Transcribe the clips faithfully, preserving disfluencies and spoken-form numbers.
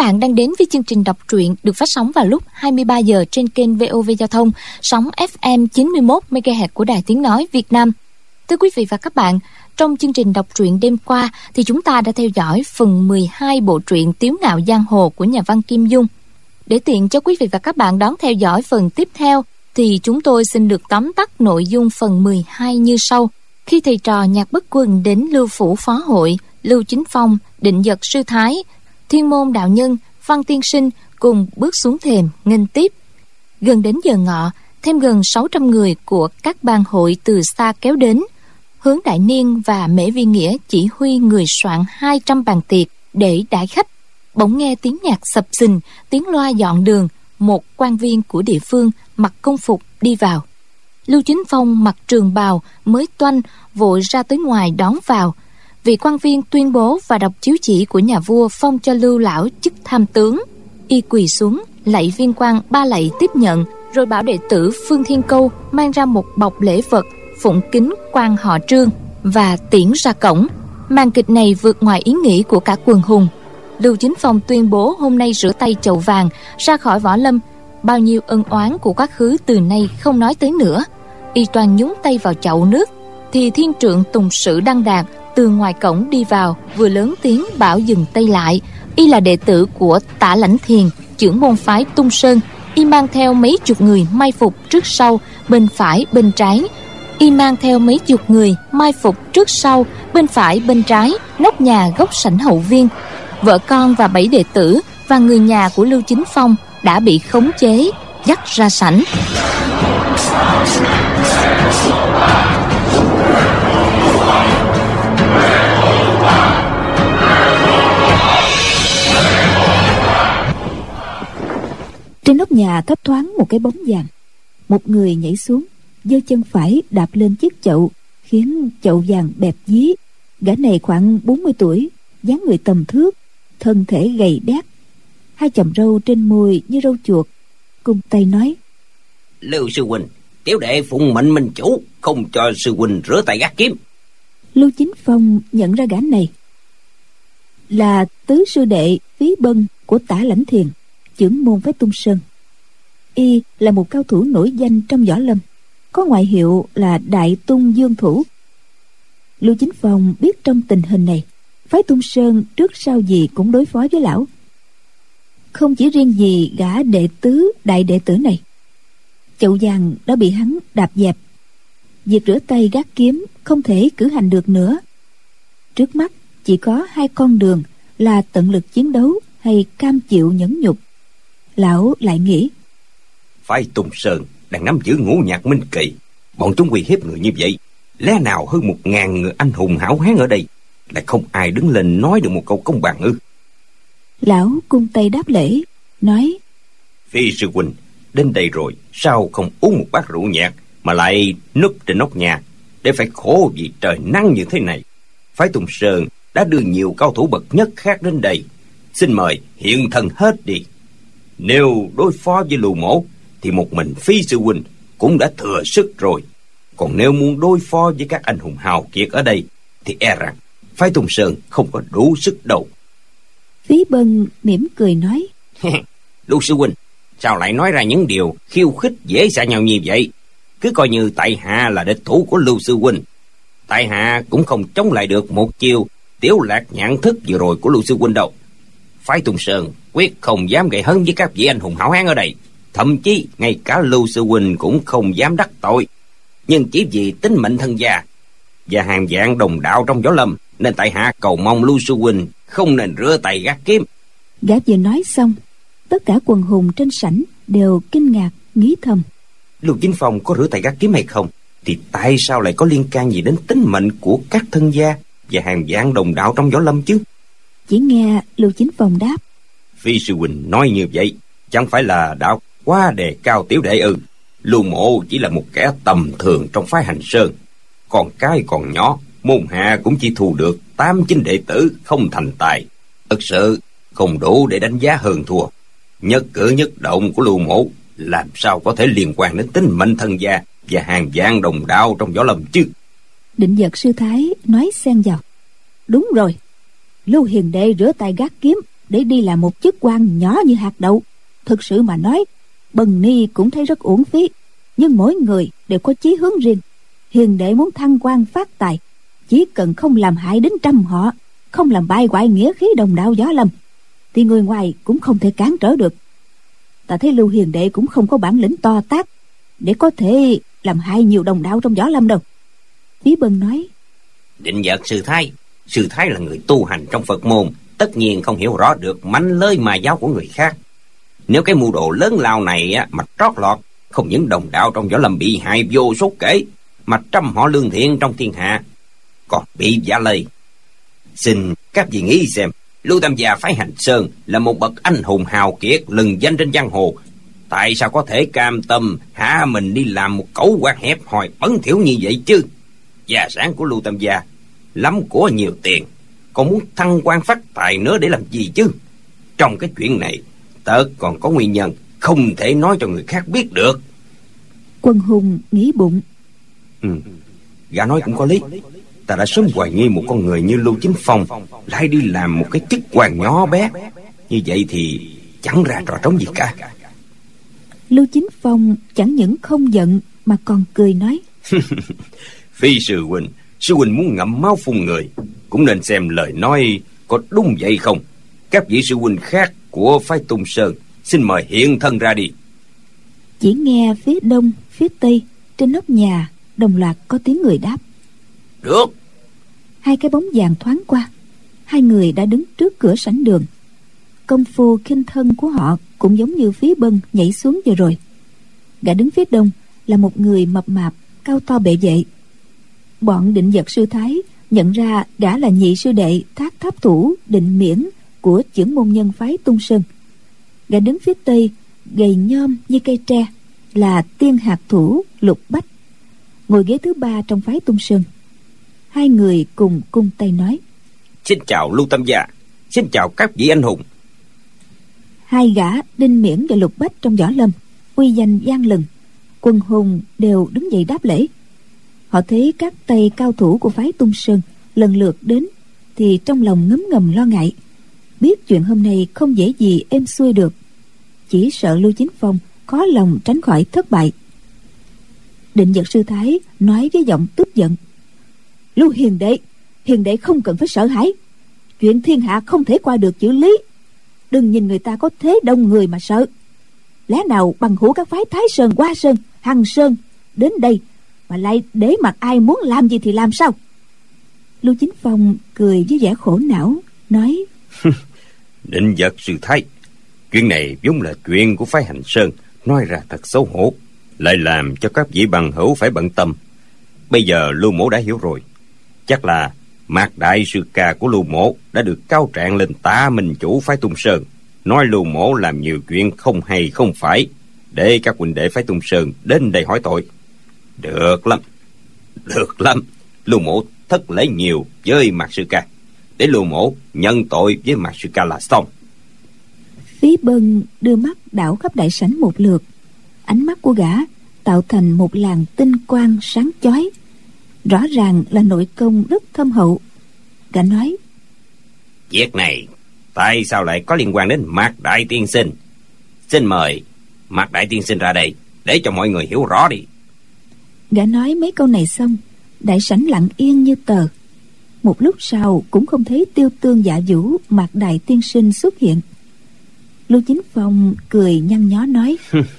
bạn đang đến với chương trình đọc truyện được phát sóng vào lúc hai mươi ba giờ trên kênh vê o vê Giao thông, sóng ép em chín mươi mốt mê ga héc của Đài Tiếng Nói Việt Nam. Thưa quý vị và các bạn, trong chương trình đọc truyện đêm qua thì chúng ta đã theo dõi phần mười hai bộ truyện Tiếu Ngạo Giang Hồ của nhà văn Kim Dung. Để tiện cho quý vị và các bạn đón theo dõi phần tiếp theo thì chúng tôi xin được tóm tắt nội dung phần mười hai như sau. Khi thầy trò Nhạc Bất Quần đến Lưu Phủ Phó Hội, Lưu Chính Phong, Định Dật Sư Thái, Thiên Môn Đạo Nhân, Văn Tiên Sinh cùng bước xuống thềm nghênh tiếp. Gần đến giờ ngọ, thêm gần sáu trăm người của các bang hội từ xa kéo đến. Hướng Đại Niên và Mễ Vi Nghĩa chỉ huy người soạn hai trăm bàn tiệc để đãi khách. Bỗng nghe tiếng nhạc sập sình, tiếng loa dọn đường. Một quan viên của địa phương mặc công phục đi vào. Lưu Chính Phong mặc trường bào mới toanh vội ra tới ngoài đón vào. Vị quan viên tuyên bố và đọc chiếu chỉ của nhà vua phong cho Lưu lão chức tham tướng. Y quỳ xuống lạy viên quan ba lạy tiếp nhận, rồi bảo đệ tử Phương Thiên Câu mang ra một bọc lễ vật, phụng kính quan họ Trương và tiễn ra cổng. Màn kịch này vượt ngoài ý nghĩ của cả quần hùng. Lưu Chính Phong tuyên bố hôm nay rửa tay chậu vàng, ra khỏi võ lâm. Bao nhiêu ân oán của quá khứ từ nay không nói tới nữa. Y toàn nhúng tay vào chậu nước thì thiên trượng Tùng Sử Đăng Đạt từ ngoài cổng đi vào, vừa lớn tiếng bảo dừng tay lại. Y là đệ tử của Tả Lãnh Thiền, trưởng môn phái Tung Sơn. Y mang theo mấy chục người mai phục trước sau, bên phải bên trái. Y mang theo mấy chục người mai phục trước sau, bên phải bên trái, nóc nhà góc sảnh hậu viên. Vợ con và bảy đệ tử và người nhà của Lưu Chính Phong đã bị khống chế, dắt ra sảnh. Trên nóc nhà thấp thoáng một cái bóng vàng. Một người nhảy xuống, giơ chân phải đạp lên chiếc chậu, khiến chậu vàng bẹp dí. Gã này khoảng bốn mươi tuổi, dáng người tầm thước, thân thể gầy đét, hai chòm râu trên môi như râu chuột. Cung tay nói: Lưu sư huynh, tiểu đệ phụng mệnh minh chủ, không cho sư huynh rửa tay gác kiếm. Lưu Chính Phong nhận ra gã này là tứ sư đệ Phí Bân của Tả Lãnh Thiền, trưởng môn phái Tung Sơn. Y là một cao thủ nổi danh trong võ lâm, có ngoại hiệu là Đại Tung Dương Thủ. Lưu Chính Phong biết trong tình hình này, phái Tung Sơn trước sau gì cũng đối phó với lão. Không chỉ riêng gì gã đệ tứ đại đệ tử này, chậu vàng đã bị hắn đạp dẹp. Việc rửa tay gác kiếm không thể cử hành được nữa. Trước mắt chỉ có hai con đường là tận lực chiến đấu hay cam chịu nhẫn nhục. Lão lại nghĩ, phái Tung Sơn đang nắm giữ ngũ nhạc minh kỳ, bọn chúng uy hiếp người như vậy, lẽ nào hơn một ngàn người anh hùng hảo hán ở đây lại không ai đứng lên nói được một câu công bằng ư? Lão cung tay đáp lễ, nói: Phi sư huynh đến đây rồi, sao không uống một bát rượu nhạt mà lại núp trên nóc nhà để phải khổ vì trời nắng như thế này? Phái Tung Sơn đã đưa nhiều cao thủ bậc nhất khác đến đây, xin mời hiện thân hết đi. Nếu đối phó với Lưu Mỗ thì một mình Phi sư huynh cũng đã thừa sức rồi, còn nếu muốn đối phó với các anh hùng hào kiệt ở đây thì e rằng phái Tung Sơn không có đủ sức đâu. Phí Bân mỉm cười nói: Lưu sư huynh, sao lại nói ra những điều khiêu khích dễ xả nhau như vậy? Cứ coi như tại hạ là địch thủ của Lưu sư huynh, tại hạ cũng không chống lại được một chiêu tiểu lạc nhãn thức vừa rồi của Lưu sư huynh đâu. Phái Tung Sơn quyết không dám gây hấn với các vị anh hùng hảo hán ở đây, thậm chí ngay cả Lưu sư huynh cũng không dám đắc tội. Nhưng chỉ vì tính mệnh thân gia và hàng vạn đồng đạo trong võ lâm, nên tại hạ cầu mong Lưu sư huynh không nên rửa tay gác kiếm. Gã vừa nói xong, tất cả quần hùng trên sảnh đều kinh ngạc nghĩ thầm: Lưu Chính Phong có rửa tay gác kiếm hay không thì tại sao lại có liên can gì đến tính mệnh của các thân gia và hàng vạn đồng đạo trong võ lâm chứ? Chỉ nghe Lưu Chính Phong đáp: Phi sư huynh nói như vậy chẳng phải là đã quá đề cao tiểu đệ ư? Lưu Mộ chỉ là một kẻ tầm thường trong phái Hành Sơn, còn cái còn nhỏ, môn hạ cũng chỉ thu được tám chín đệ tử không thành tài, thực sự không đủ để đánh giá hơn thua. Nhất cử nhất động của Lưu Mộ làm sao có thể liên quan đến tính mệnh thân gia và hàng vạn đồng đạo trong võ lâm chứ? Định Dật sư thái nói xen vào: Đúng rồi, Lưu hiền đệ rửa tay gác kiếm để đi làm một chức quan nhỏ như hạt đậu. Thực sự mà nói, Bần Ni cũng thấy rất uổng phí. Nhưng mỗi người đều có chí hướng riêng. Hiền đệ muốn thăng quan phát tài, chỉ cần không làm hại đến trăm họ, không làm bại hoại nghĩa khí đồng đạo võ lâm, thì người ngoài cũng không thể cản trở được. Ta thấy Lưu hiền đệ cũng không có bản lĩnh to tát để có thể làm hại nhiều đồng đạo trong võ lâm đâu. Phí Bân nói: Định Vật sư thái, sư thái là người tu hành trong Phật môn, tất nhiên không hiểu rõ được mánh lới mà giáo của người khác. Nếu cái mưu đồ lớn lao này á, mà trót lọt, không những đồng đạo trong võ lâm bị hại vô số kể, mà trăm họ lương thiện trong thiên hạ còn bị vạ lây. Xin các vị nghĩ xem, Lưu Tam Gia phái Hành Sơn là một bậc anh hùng hào kiệt lừng danh trên giang hồ, tại sao có thể cam tâm hạ mình đi làm một cẩu quan hẹp hòi bẩn thỉu như vậy chứ? Gia sản của Lưu Tam Gia lắm của nhiều tiền, còn muốn thăng quan phát tài nữa để làm gì chứ? Trong cái chuyện này tớ còn có nguyên nhân không thể nói cho người khác biết được. Quân Hùng nghĩ bụng: Ừ, gã nói cũng có lý. Ta đã sớm hoài nghi một con người như Lưu Chính Phong lại đi làm một cái chức quan nhỏ bé như vậy thì chẳng ra trò trống gì cả. Lưu Chính Phong chẳng những không giận mà còn cười nói: Phi sư huynh, sư huynh muốn ngậm máu phun người, cũng nên xem lời nói có đúng vậy không. Các vị sư huynh khác của phái Tung Sơn xin mời hiện thân ra đi. Chỉ nghe phía đông, phía tây, trên nóc nhà đồng loạt có tiếng người đáp: Được. Hai cái bóng vàng thoáng qua, hai người đã đứng trước cửa sảnh đường. Công phu khinh thân của họ cũng giống như Phí Bân nhảy xuống vừa rồi. Gã đứng phía đông là một người mập mạp, cao to bệ vệ. Bọn Định Vật sư thái nhận ra gã là nhị sư đệ Thác Tháp Thủ Định Miễn của chưởng môn nhân phái Tung Sơn. Gã đứng phía tây gầy nhom như cây tre là Tiên Hạt Thủ Lục Bách, ngồi ghế thứ ba trong phái Tung Sơn. Hai người cùng cung tay nói: Xin chào Lưu Tam Gia, xin chào các vị anh hùng. Hai gã Đinh Miễn và Lục Bách trong võ lâm uy danh vang lừng, Quân Hùng đều đứng dậy đáp lễ. Họ thấy các tay cao thủ của phái Tung Sơn lần lượt đến thì trong lòng ngấm ngầm lo ngại, biết chuyện hôm nay không dễ gì êm xuôi được, chỉ sợ Lưu Chính Phong khó lòng tránh khỏi thất bại. Định Vật sư thái nói với giọng tức giận: Lưu hiền đệ, hiền đệ không cần phải sợ hãi. Chuyện thiên hạ không thể qua được chữ lý. Đừng nhìn người ta có thế đông người mà sợ. Lẽ nào bằng hữu các phái Thái Sơn, Hoa Sơn, Hằng Sơn đến đây mà lại để mặc ai muốn làm gì thì làm sao? Lưu Chính Phong cười với vẻ khổ não nói: Định Vật sư thái, chuyện này vốn là chuyện của phái Hành Sơn, nói ra thật xấu hổ, lại làm cho các vị bằng hữu phải bận tâm. Bây giờ Lưu mỗ đã hiểu rồi, chắc là Mạc đại sư ca của Lưu mỗ đã được cáo trạng lên tạ minh chủ phái Tung Sơn, nói Lưu mỗ làm nhiều chuyện không hay không phải, để các huynh đệ phái Tung Sơn đến đây hỏi tội. Được lắm, được lắm, Lưu mỗ thất lễ nhiều với Mạc sư ca, để Lưu mỗ nhận tội với Mạc sư ca là xong. Phí Bân đưa mắt đảo khắp đại sảnh một lượt, ánh mắt của gã tạo thành một làn tinh quang sáng chói, rõ ràng là nội công rất thâm hậu. Gã nói: Việc này tại sao lại có liên quan đến Mạc đại tiên sinh? Xin mời Mạc đại tiên sinh ra đây để cho mọi người hiểu rõ đi. Gã nói mấy câu này xong, đại sảnh lặng yên như tờ. Một lúc sau cũng không thấy Tiêu Tương Dạ Vũ Mạc đại tiên sinh xuất hiện. Lưu Chính Phong cười nhăn nhó nói: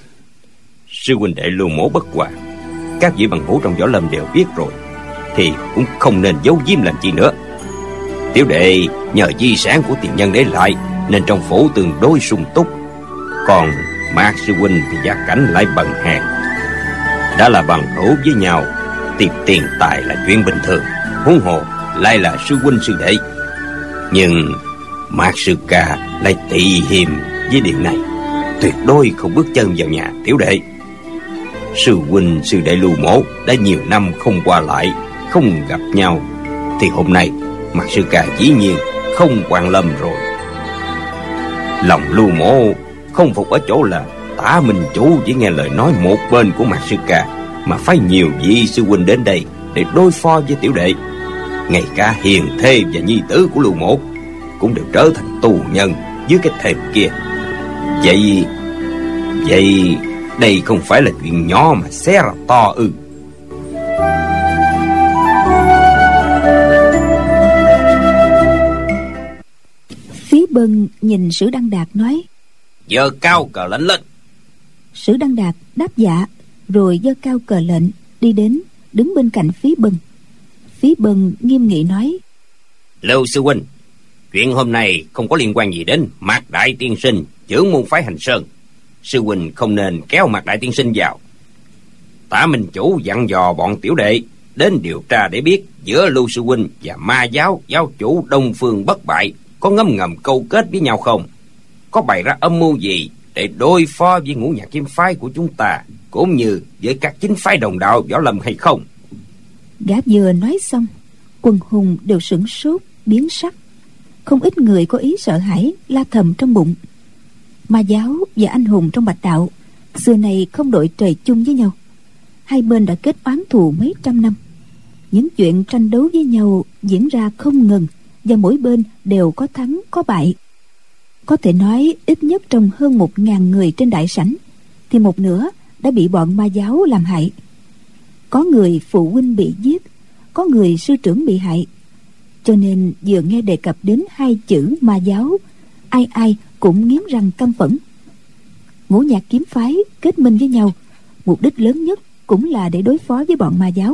Sư huynh đệ Lưu mỗ bất hòa, các vị bằng hữu trong võ lâm đều biết rồi, thì cũng không nên giấu giếm làm chi nữa. Tiểu đệ nhờ di sản của tiền nhân để lại nên trong phủ tương đối sung túc, còn Mạc sư huynh thì gia cảnh lại bần hàn. Đã là bằng hữu với nhau, tìm tiền tài là chuyện bình thường, huống hồ lại là sư huynh sư đệ. Nhưng Mạc sư ca lại tị hiềm với điều này, tuyệt đối không bước chân vào nhà tiểu đệ. Sư huynh sư đệ Lưu mỗ đã nhiều năm không qua lại, không gặp nhau, thì hôm nay Mạc sư ca dĩ nhiên không quan lâm rồi. Lòng Lưu mỗ không phục ở chỗ là Tả Minh chủ chỉ nghe lời nói một bên của Mạc sư ca mà phái nhiều vị sư huynh đến đây để đối phó với tiểu đệ. Ngay cả hiền thê và nhi tử của Lưu mỗ cũng đều trở thành tù nhân dưới cái thềm kia. Vậy Vậy đây không phải là chuyện nhỏ mà xé ra to ư? Phí Bân nhìn Sử Đăng Đạt nói: Giơ cao cờ lệnh lên. Sử Đăng Đạt đáp dạ, rồi giơ cao cờ lệnh đi đến đứng bên cạnh Phí Bân. Phí Bân nghiêm nghị nói: Lưu sư huynh, chuyện hôm nay không có liên quan gì đến Mạc Đại tiên sinh, trưởng môn phái Hành Sơn. Sư huynh không nên kéo Mạc Đại tiên sinh vào. Tả Minh chủ dặn dò bọn tiểu đệ đến điều tra để biết giữa Lưu sư huynh và ma giáo giáo chủ Đông Phương Bất Bại có ngấm ngầm câu kết với nhau không, có bày ra âm mưu gì để đối phó với Ngũ Nhạc Kiếm phái của chúng ta, cũng như với các chính phái đồng đạo võ lâm hay không. Gã vừa nói xong, quần hùng đều sửng sốt biến sắc. Không ít người có ý sợ hãi la thầm trong bụng. Ma giáo và anh hùng trong Bạch đạo xưa này không đội trời chung với nhau. Hai bên đã kết oán thù mấy trăm năm. Những chuyện tranh đấu với nhau diễn ra không ngừng, và mỗi bên đều có thắng có bại. Có thể nói ít nhất trong hơn một ngàn người trên đại sảnh thì một nửa đã bị bọn ma giáo làm hại. Có người phụ huynh bị giết, có người sư trưởng bị hại. Cho nên vừa nghe đề cập đến hai chữ ma giáo, ai ai cũng nghiến răng căm phẫn. Ngũ Nhạc Kiếm phái kết minh với nhau, mục đích lớn nhất cũng là để đối phó với bọn ma giáo.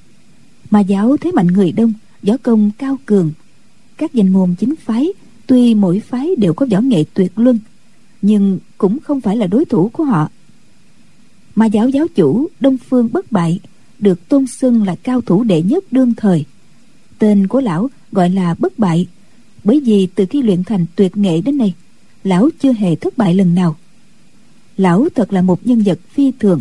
Ma giáo thế mạnh người đông, võ công cao cường. Các danh môn chính phái tuy mỗi phái đều có võ nghệ tuyệt luân, nhưng cũng không phải là đối thủ của họ. Ma giáo giáo chủ Đông Phương Bất Bại được tôn xưng là cao thủ đệ nhất đương thời. Tên của lão gọi là Bất Bại, bởi vì từ khi luyện thành tuyệt nghệ đến nay, lão chưa hề thất bại lần nào. Lão thật là một nhân vật phi thường.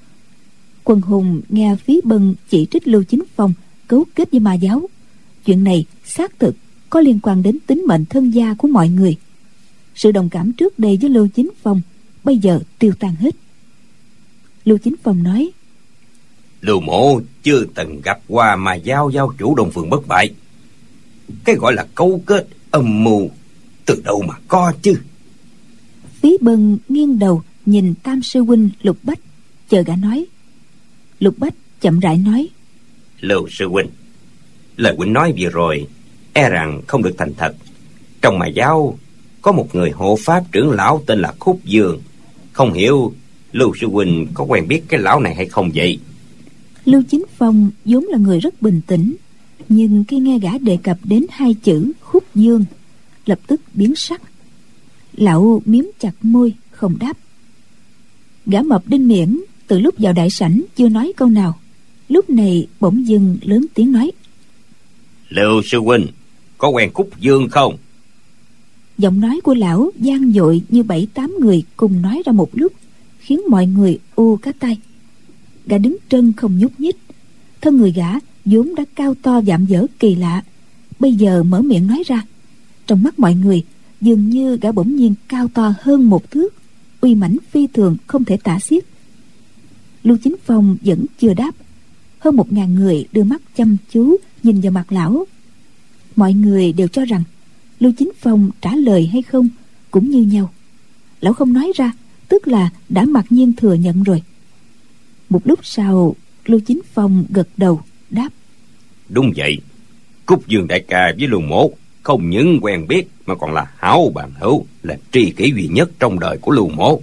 Quần hùng nghe Phí Bân chỉ trích Lưu Chính Phong cấu kết với ma giáo. Chuyện này xác thực có liên quan đến tính mệnh thân gia của mọi người. Sự đồng cảm trước đây với Lưu Chính Phong bây giờ tiêu tan hết. Lưu Chính Phong nói: Lưu mộ chưa từng gặp qua ma giáo giáo chủ Đông Phương Bất Bại. Cái gọi là câu kết âm mưu từ đâu mà có chứ? Phí Bân nghiêng đầu nhìn tam sư huynh Lục Bách, chờ gã nói. Lục Bách chậm rãi nói: Lưu sư huynh, lời huynh nói vừa rồi e rằng không được thành thật. Trong ma giáo có một người hộ pháp trưởng lão tên là Khúc Dương. Không hiểu Lưu sư huynh có quen biết cái lão này hay không vậy? Lưu Chính Phong vốn là người rất bình tĩnh, nhưng khi nghe gã đề cập đến hai chữ Khúc Dương, lập tức biến sắc. Lão miếm chặt môi không đáp. Gã mập đinh miễn từ lúc vào đại sảnh chưa nói câu nào, lúc này bỗng dưng lớn tiếng nói: Lưu sư huynh có quen Khúc Dương không? Giọng nói của lão vang dội như bảy tám người cùng nói ra một lúc, khiến mọi người u cả tay. Gã đứng trân không nhúc nhích. Thân người gã vốn đã cao to vạm vỡ kỳ lạ, bây giờ mở miệng nói ra, trong mắt mọi người dường như gã bỗng nhiên cao to hơn một thước, uy mãnh phi thường không thể tả xiết. Lưu Chính Phong vẫn chưa đáp. Hơn một ngàn người đưa mắt chăm chú nhìn vào mặt lão. Mọi người đều cho rằng Lưu Chính Phong trả lời hay không cũng như nhau. Lão không nói ra, tức là đã mặc nhiên thừa nhận rồi. Một lúc sau, Lưu Chính Phong gật đầu đáp: Đúng vậy, Cúc Dương đại ca với Lưu mộ không những quen biết mà còn là hảo bằng hữu, là tri kỷ duy nhất trong đời của Lưu mộ.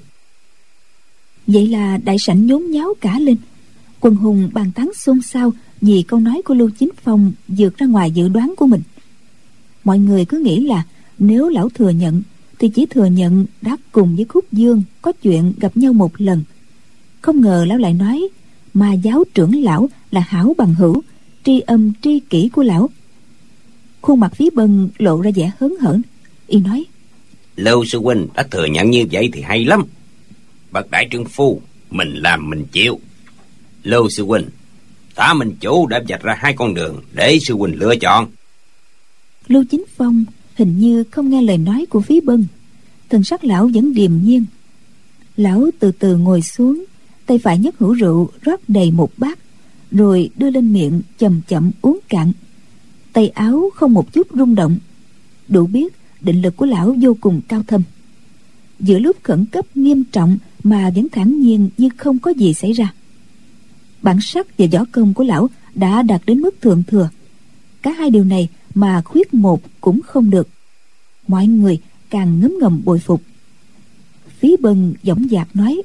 Vậy là đại sảnh nhốn nháo cả lên. Quần hùng bàn tán xôn xao vì câu nói của Lưu Chính Phong vượt ra ngoài dự đoán của mình. Mọi người cứ nghĩ là nếu lão thừa nhận thì chỉ thừa nhận đã cùng với Khúc Dương có chuyện gặp nhau một lần. Không ngờ lão lại nói mà giáo trưởng lão là hảo bằng hữu, tri âm tri kỷ của lão. Khuôn mặt Phí Bân lộ ra vẻ hớn hở. Y nói: Lưu sư huynh đã thừa nhận như vậy thì hay lắm. Bậc đại trượng phu, mình làm mình chịu. Lưu sư huynh, Tả Minh chủ đã vạch ra hai con đường để sư huynh lựa chọn. Lưu Chính Phong hình như không nghe lời nói của Phí Bân. Thần sắc lão vẫn điềm nhiên. Lão từ từ ngồi xuống, tay phải nhấc hũ rượu rót đầy một bát, rồi đưa lên miệng chậm chậm uống cạn. Tay áo không một chút rung động, đủ biết định lực của lão vô cùng cao thâm. Giữa lúc khẩn cấp nghiêm trọng mà vẫn thản nhiên như không có gì xảy ra. Bản sắc và võ công của lão đã đạt đến mức thượng thừa. Cả hai điều này mà khuyết một cũng không được. Mọi người càng ngấm ngầm bội phục. Phí Bân dõng dạc nói: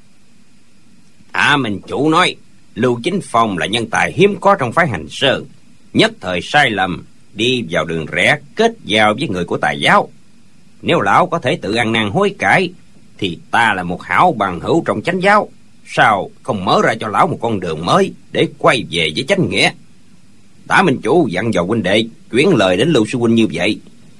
À, mình chủ nói Lưu Chính Phong là nhân tài hiếm có trong phái Hành Sơn, nhất thời sai lầm đi vào đường rẽ kết giao với người của Tài giáo. Nếu lão có thể tự ăn năn hối cải thì ta là một hảo bằng hữu trong chánh giáo, sao không mở ra cho lão một con đường mới để quay về với chánh nghĩa? Tả Minh Chủ dặn dò huynh đệ chuyển lời đến Lưu sư huynh như vậy.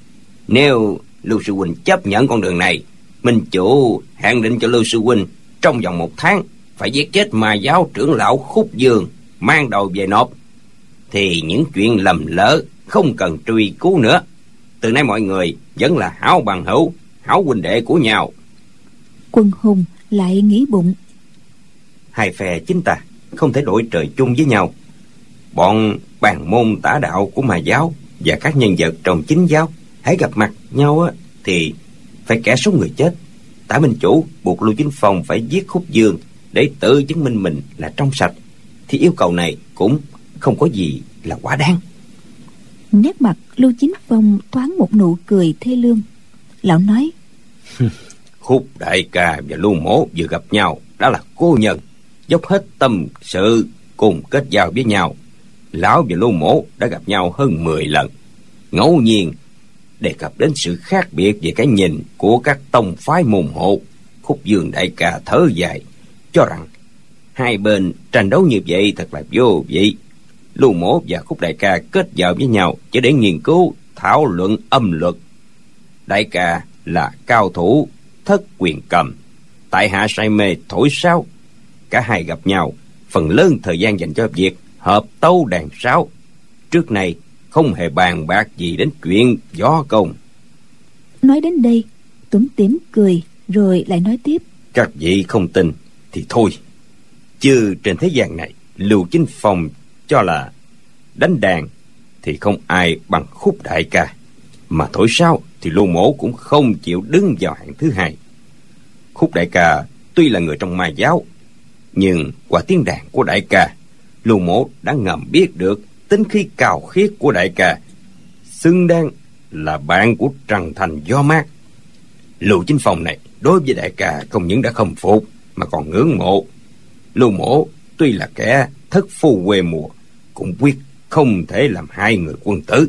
Nếu Lưu sư huynh chấp nhận con đường này, Minh Chủ hạn định cho Lưu sư huynh trong vòng một tháng phải giết chết Ma giáo trưởng lão Khúc Dương, mang đầu về nộp, thì những chuyện lầm lỡ không cần truy cứu nữa. Từ nay mọi người vẫn là hảo bằng hữu, hảo huynh đệ của nhau. Quân Hùng lại nghĩ bụng: Hai phe chính ta không thể đổi trời chung với nhau. Bọn bàn môn tả đạo của Ma giáo và các nhân vật trong chính giáo hãy gặp mặt nhau á, thì phải kẻ sống người chết. Tả Minh Chủ buộc Lưu Chính Phong phải giết Khúc Dương để tự chứng minh mình là trong sạch, thì yêu cầu này cũng không có gì là quá đáng. Nét mặt Lưu Chính Phong thoáng một nụ cười thê lương. Lão nói: Khúc đại ca và Lưu Mỗ vừa gặp nhau đã là cô nhân, dốc hết tâm sự cùng kết giao với nhau. Lão và Lưu Mỗ đã gặp nhau hơn mười lần, ngẫu nhiên đề cập đến sự khác biệt về cái nhìn của các tông phái môn hộ. Khúc Dương đại ca thở dài, cho rằng hai bên tranh đấu như vậy thật là vô vị. Lưu Mỗ và Khúc đại ca kết giao với nhau chỉ để nghiên cứu thảo luận âm luật. Đại ca là cao thủ thất quyền cầm, tại hạ say mê thổi sáo. Cả hai gặp nhau, phần lớn thời gian dành cho việc hợp tấu đàn sáo. Trước này không hề bàn bạc gì đến chuyện võ công. Nói đến đây Tuấn Tỉm cười rồi lại nói tiếp: Các vị không tin thì thôi, chứ trên thế gian này Lưu Chính Phong cho là đánh đàn thì không ai bằng Khúc đại ca, mà thổi sáo thì Lưu Mỗ cũng không chịu đứng vào hạng thứ hai. Khúc đại ca tuy là người trong Ma giáo, nhưng qua tiếng đàn của đại ca, Lưu Mỗ đã ngầm biết được tính khí cao khiết của đại ca, xứng đáng là bạn của Trần Thành Gió Mát. Lưu Chính Phong này đối với đại ca không những đã khâm phục mà còn ngưỡng mộ. Lưu Mỗ tuy là kẻ thất phu quê mùa, cũng quyết không thể làm hai người quân tử.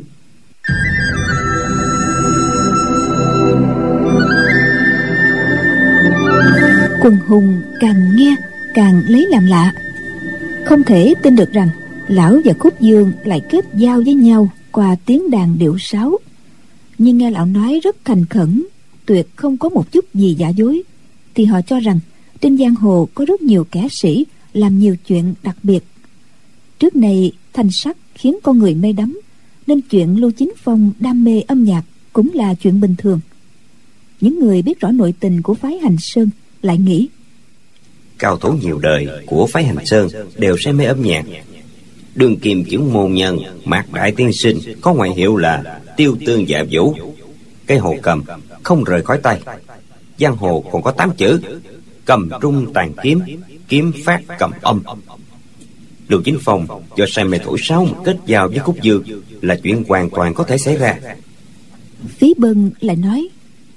Quân Hùng càng nghe càng lấy làm lạ, không thể tin được rằng lão và Khúc Dương lại kết giao với nhau qua tiếng đàn điệu sáo. Nhưng nghe lão nói rất thành khẩn, tuyệt không có một chút gì giả dối, thì họ cho rằng trên giang hồ có rất nhiều kẻ sĩ làm nhiều chuyện đặc biệt. Trước này thanh sắc khiến con người mê đắm, nên chuyện Lưu Chính Phong đam mê âm nhạc cũng là chuyện bình thường. Những người biết rõ nội tình của phái Hành Sơn lại nghĩ: Cao thủ nhiều đời của phái Hành Sơn đều say mê âm nhạc. Đương kim chứng môn nhân Mạc Đại tiên sinh có ngoại hiệu là Tiêu Tương Dạ Vũ, cây hồ cầm không rời khỏi tay. Giang hồ còn có tám chữ: cầm trung tàn kiếm, kiếm phát cầm âm. Lưu Chính Phong do say mê thổi sáo mà kết giao với Khúc Dương là chuyện hoàn toàn có thể xảy ra. Phí Bân lại nói: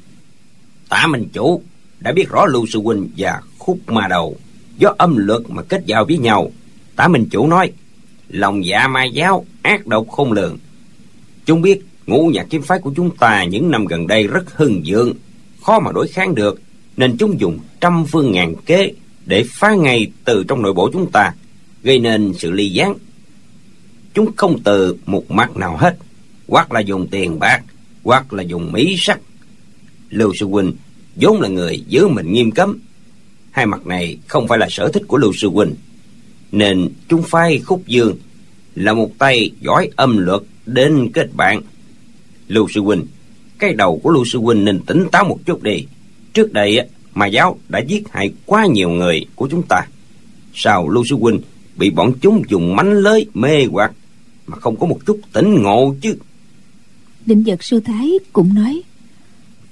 Tả Minh Chủ đã biết rõ Lưu sư huynh và Khúc Ma đầu do âm luật mà kết giao với nhau. Tả Minh Chủ nói lòng dạ Ma giáo ác độc khôn lường. Chúng biết ngũ nhạc kiếm phái của chúng ta những năm gần đây rất hưng vượng, khó mà đối kháng được, nên chúng dùng trăm phương ngàn kế để phá ngay từ trong nội bộ chúng ta, gây nên sự ly gián. Chúng không từ một mặt nào hết, hoặc là dùng tiền bạc, hoặc là dùng mỹ sắc. Lưu sư huynh vốn là người giữ mình nghiêm cấm, hai mặt này không phải là sở thích của Lưu sư huynh, nên chúng phái Khúc Dương là một tay giỏi âm luật đến kết bạn. Lưu sư huynh, cái đầu của Lưu sư huynh nên tỉnh táo một chút đi. Trước đây Ma giáo đã giết hại quá nhiều người của chúng ta, sao Lưu sư huynh bị bọn chúng dùng mánh lới mê hoặc mà không có một chút tỉnh ngộ chứ? Định Vật sư thái cũng nói: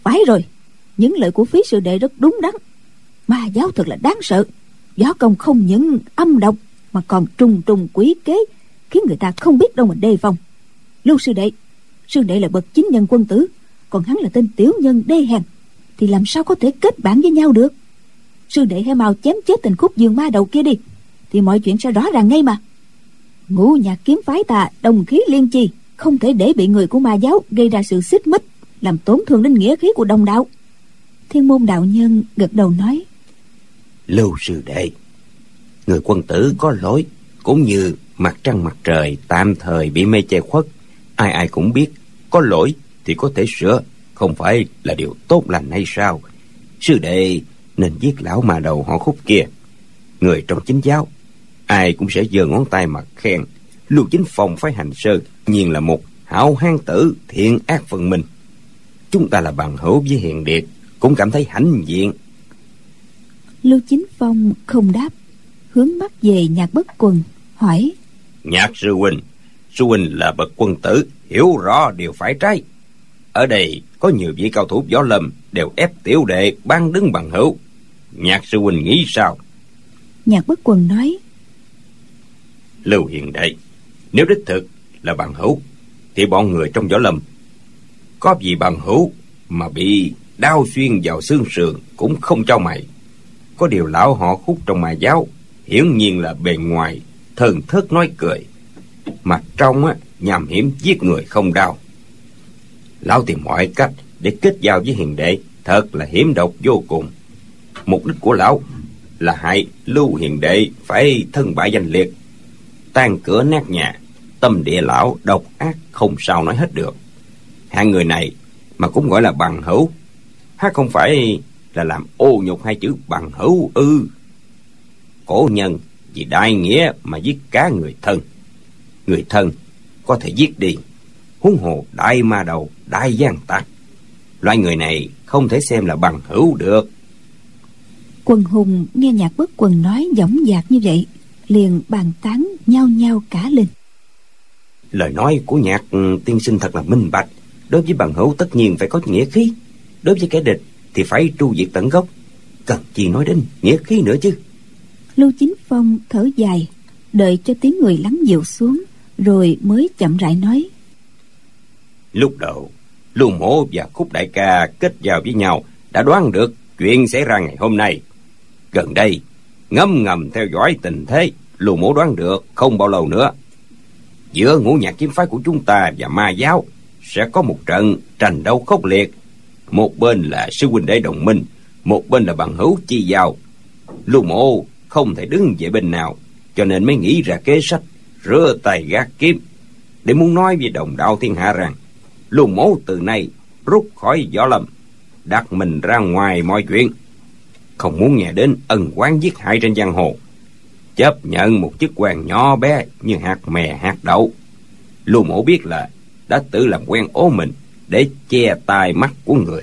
Phải rồi, những lời của Phí sư đệ rất đúng đắn. Ma giáo thật là đáng sợ. Võ công không những âm độc mà còn trùng trùng quỷ kế, khiến người ta không biết đâu mà đề phòng. Lưu sư đệ, sư đệ là bậc chính nhân quân tử, còn hắn là tên tiểu nhân đê hèn, thì làm sao có thể kết bạn với nhau được? Sư đệ hãy mau chém chết tình khúc dương ma đầu kia đi, thì mọi chuyện sẽ rõ ràng ngay mà. Ngũ Nhạc kiếm phái ta đồng khí liên chi, không thể để bị người của ma giáo gây ra sự xích mích, làm tổn thương đến nghĩa khí của đồng đạo. Thiên Môn đạo nhân gật đầu nói: Lưu sư đệ, người quân tử có lỗi, cũng như mặt trăng mặt trời tạm thời bị mê che khuất. Ai ai cũng biết có lỗi thì có thể sửa, không phải là điều tốt lành hay sao? Sư đệ nên giết lão mà đầu họ Khúc kia. Người trong chính giáo ai cũng sẽ giơ ngón tay mà khen Lưu Chính Phong phái Hành Sơn nhiên là một hảo hán tử thiện ác phân minh. Chúng ta là bằng hữu với Hiền Điệt, cũng cảm thấy hãnh diện. Lưu Chính Phong không đáp, hướng mắt về Nhạc Bất Quần hỏi: Nhạc sư huynh, sư huynh là bậc quân tử, hiểu rõ điều phải trái. Ở đây có nhiều vị cao thủ võ lâm đều ép tiểu đệ ban đứng bằng hữu. Nhạc sư huynh nghĩ sao? Nhạc Bất Quần nói: Lưu hiền đệ, nếu đích thực là bằng hữu thì bọn người trong võ lâm có gì bằng hữu mà bị đao xuyên vào xương sườn cũng không cho mày. Có điều lão họ Khúc trong ma giáo hiển nhiên là bề ngoài thần thớt nói cười, mà trong á nham hiểm giết người không đau. Lão tìm mọi cách để kết giao với hiền đệ thật là hiểm độc vô cùng. Mục đích của lão là hại Lưu hiền đệ phải thân bại danh liệt, tan cửa nát nhà. Tâm địa lão độc ác không sao nói hết được. Hạng người này mà cũng gọi là bằng hữu, há không phải là làm ô nhục hai chữ bằng hữu ư? Cổ nhân vì đại nghĩa mà giết cá người thân. Người thân có thể giết đi, huống hồ đại ma đầu, đại gian tặc. Loại người này không thể xem là bằng hữu được. Quần hùng nghe Nhạc Bất Quần nói dõng dạc như vậy, liền bàn tán nhao nhao cả lên. Lời nói của Nhạc tiên sinh thật là minh bạch. Đối với bằng hữu tất nhiên phải có nghĩa khí, đối với kẻ địch thì phải tru diệt tận gốc. Cần chi nói đến nghĩa khí nữa chứ? Lưu Chính Phong thở dài, đợi cho tiếng người lắng dịu xuống, rồi mới chậm rãi nói: Lúc đầu Lưu mỗ và Khúc đại ca kết giao với nhau đã đoán được chuyện xảy ra ngày hôm nay. Gần đây ngấm ngầm theo dõi tình thế, Lưu mỗ đoán được không bao lâu nữa giữa Ngũ Nhạc kiếm phái của chúng ta và ma giáo sẽ có một trận tranh đấu khốc liệt. Một bên là sư huynh đệ đồng minh, một bên là bằng hữu chi giao. Lưu mộ không thể đứng về bên nào, cho nên mới nghĩ ra kế sách rửa tay gác kiếm, để muốn nói với đồng đạo thiên hạ rằng Lưu mộ từ nay rút khỏi võ lâm, đặt mình ra ngoài mọi chuyện, không muốn nghe đến ân oán giết hại trên giang hồ, chấp nhận một chức quan nhỏ bé như hạt mè hạt đậu. Lưu mộ biết là đã tự làm quen ố mình để che tai mắt của người.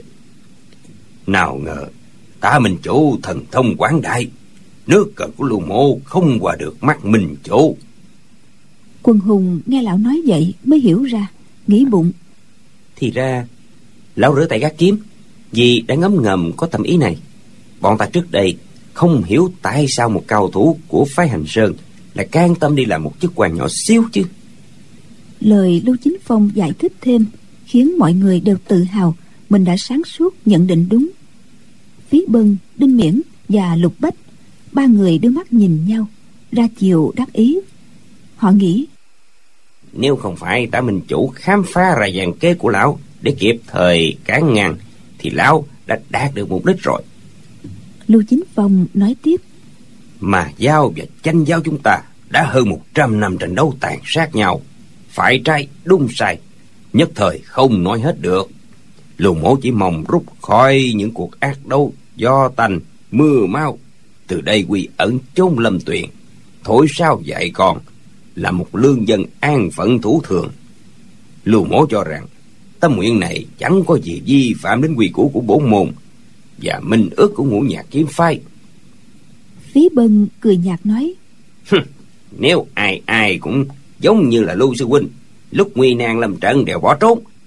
Nào ngờ Tạ Minh Chủ thần thông quảng đại, nước cờ của Lưu mộ không qua được mắt Minh Chủ. Quần hùng nghe lão nói vậy mới hiểu ra, nghĩ bụng: Thì ra lão rửa tay gác kiếm vì đã ngấm ngầm có tâm ý này. Bọn ta trước đây không hiểu tại sao một cao thủ của phái Hành Sơn lại can tâm đi làm một chức quan nhỏ xíu chứ. Lời Lưu Chính Phong giải thích thêm khiến mọi người đều tự hào mình đã sáng suốt nhận định đúng. Phí Bân, Đinh Miễn và Lục Bách, ba người đưa mắt nhìn nhau, ra chiều đắc ý. Họ nghĩ: Nếu không phải Tạ Minh Chủ khám phá ra dàn kế của lão để kịp thời cản ngăn thì lão đã đạt được mục đích rồi. Lưu Chính Phong nói tiếp: Mà giao và tranh giao chúng ta đã hơn một trăm năm tranh đấu tàn sát nhau, phải trái đúng sai nhất thời không nói hết được. Lưu mỗ chỉ mong rút khỏi những cuộc ác đấu do tanh mưa mau, từ đây quy ẩn chốn lâm tuyền, thổi sao dạy con, là một lương dân an phận thủ thường. Lưu mỗ cho rằng tâm nguyện này chẳng có gì vi phạm đến quy củ của bổn môn và minh ước của Ngũ Nhạc kiếm phái. Phí Bân cười nhạt nói: Nếu ai ai cũng giống như là Lưu sư huynh, lúc nguy nan lâm trận đều bỏ trốn,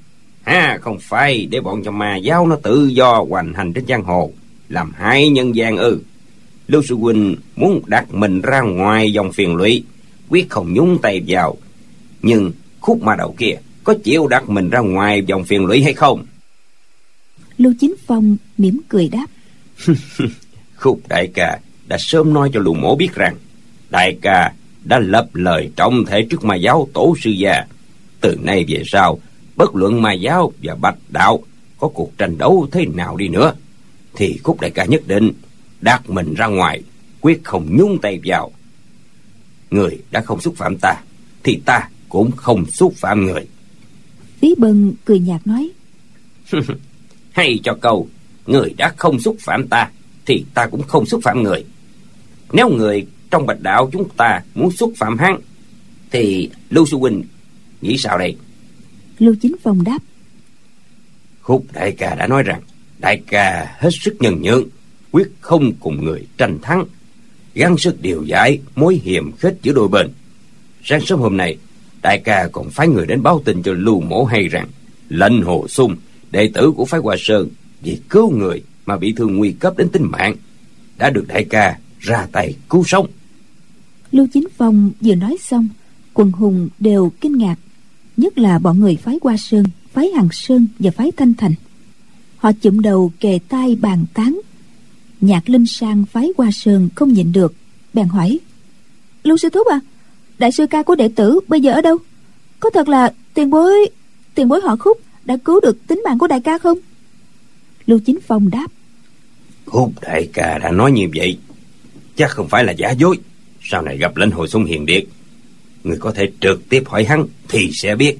Ha, không phải để bọn cho ma giáo nó tự do hoành hành trên giang hồ, làm hại nhân gian ư? Lưu sư huynh muốn đặt mình ra ngoài dòng phiền lụy, quyết không nhúng tay vào. Nhưng Khúc ma đầu kia có chịu đặt mình ra ngoài dòng phiền lụy hay không? Lưu Chính Phong mỉm cười đáp. Khúc đại ca đã sớm nói cho Lưu mỗ biết rằng đại ca đã lập lời trọng thể trước ma giáo tổ sư gia. Từ nay về sau, bất luận ma giáo và bạch đạo có cuộc tranh đấu thế nào đi nữa, thì Khúc đại ca nhất định đặt mình ra ngoài, quyết không nhúng tay vào. Người đã không xúc phạm ta, thì ta cũng không xúc phạm người. Phí Bân cười nhạt nói. Hay cho câu, người đã không xúc phạm ta, thì ta cũng không xúc phạm người. Nếu người trong bạch đạo chúng ta muốn xúc phạm hắn, thì Lưu sư huynh nghĩ sao đây? Lưu Chính Phong đáp. Khúc đại ca đã nói rằng đại ca hết sức nhân nhượng, quyết không cùng người tranh thắng, gắng sức điều giải mối hiềm khích giữa đôi bên. Sáng sớm hôm nay, đại ca còn phái người đến báo tin cho Lưu mỗ hay rằng Lệnh Hồ Xung, đệ tử của phái Hoa Sơn, vì cứu người mà bị thương nguy cấp đến tính mạng, đã được đại ca ra tay cứu sống. Lưu Chính Phong vừa nói xong, quần hùng đều kinh ngạc, nhất là bọn người phái Hoa Sơn, phái Hằng Sơn và phái Thanh Thành. Họ chụm đầu kề tai bàn tán. Nhạc Linh Sang phái Hoa Sơn không nhịn được, bèn hỏi: Lưu sư thúc à, đại sư ca của đệ tử bây giờ ở đâu? Có thật là tiền bối tiền bối họ Khúc đã cứu được tính mạng của đại ca không? Lưu Chính Phong đáp: Khúc đại ca đã nói như vậy, chắc không phải là giả dối. Sau này gặp Lệnh Hồ Xung hiền điệt, người có thể trực tiếp hỏi hắn thì sẽ biết.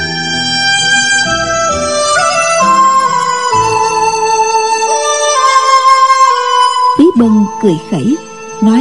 Phí Bân cười khẩy nói: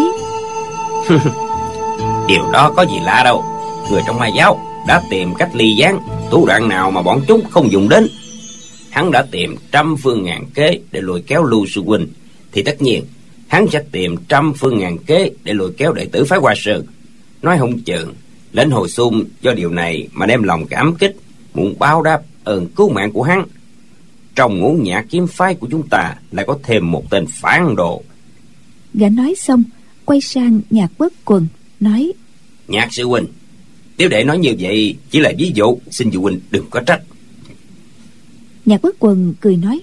Điều đó có gì lạ đâu. Người trong ma giáo đã tìm cách ly gián, thủ đoạn nào mà bọn chúng không dùng đến. Hắn đã tìm trăm phương ngàn kế để lôi kéo Lưu sư huynh, thì tất nhiên hắn sẽ tìm trăm phương ngàn kế để lôi kéo đệ tử phái Hoa Sơn. Nói không chừng Lệnh Hồ Xung do điều này mà đem lòng cảm kích, muốn báo đáp ơn cứu mạng của hắn. Trong ngũ nhạc kiếm phái của chúng ta lại có thêm một tên phản đồ. Gã nói xong quay sang Nhạc Bất Quần nói: Nhạc sư huynh, tiểu đệ nói như vậy chỉ là ví dụ, xin sư huynh đừng có trách. Nhạc Bất Quần cười nói: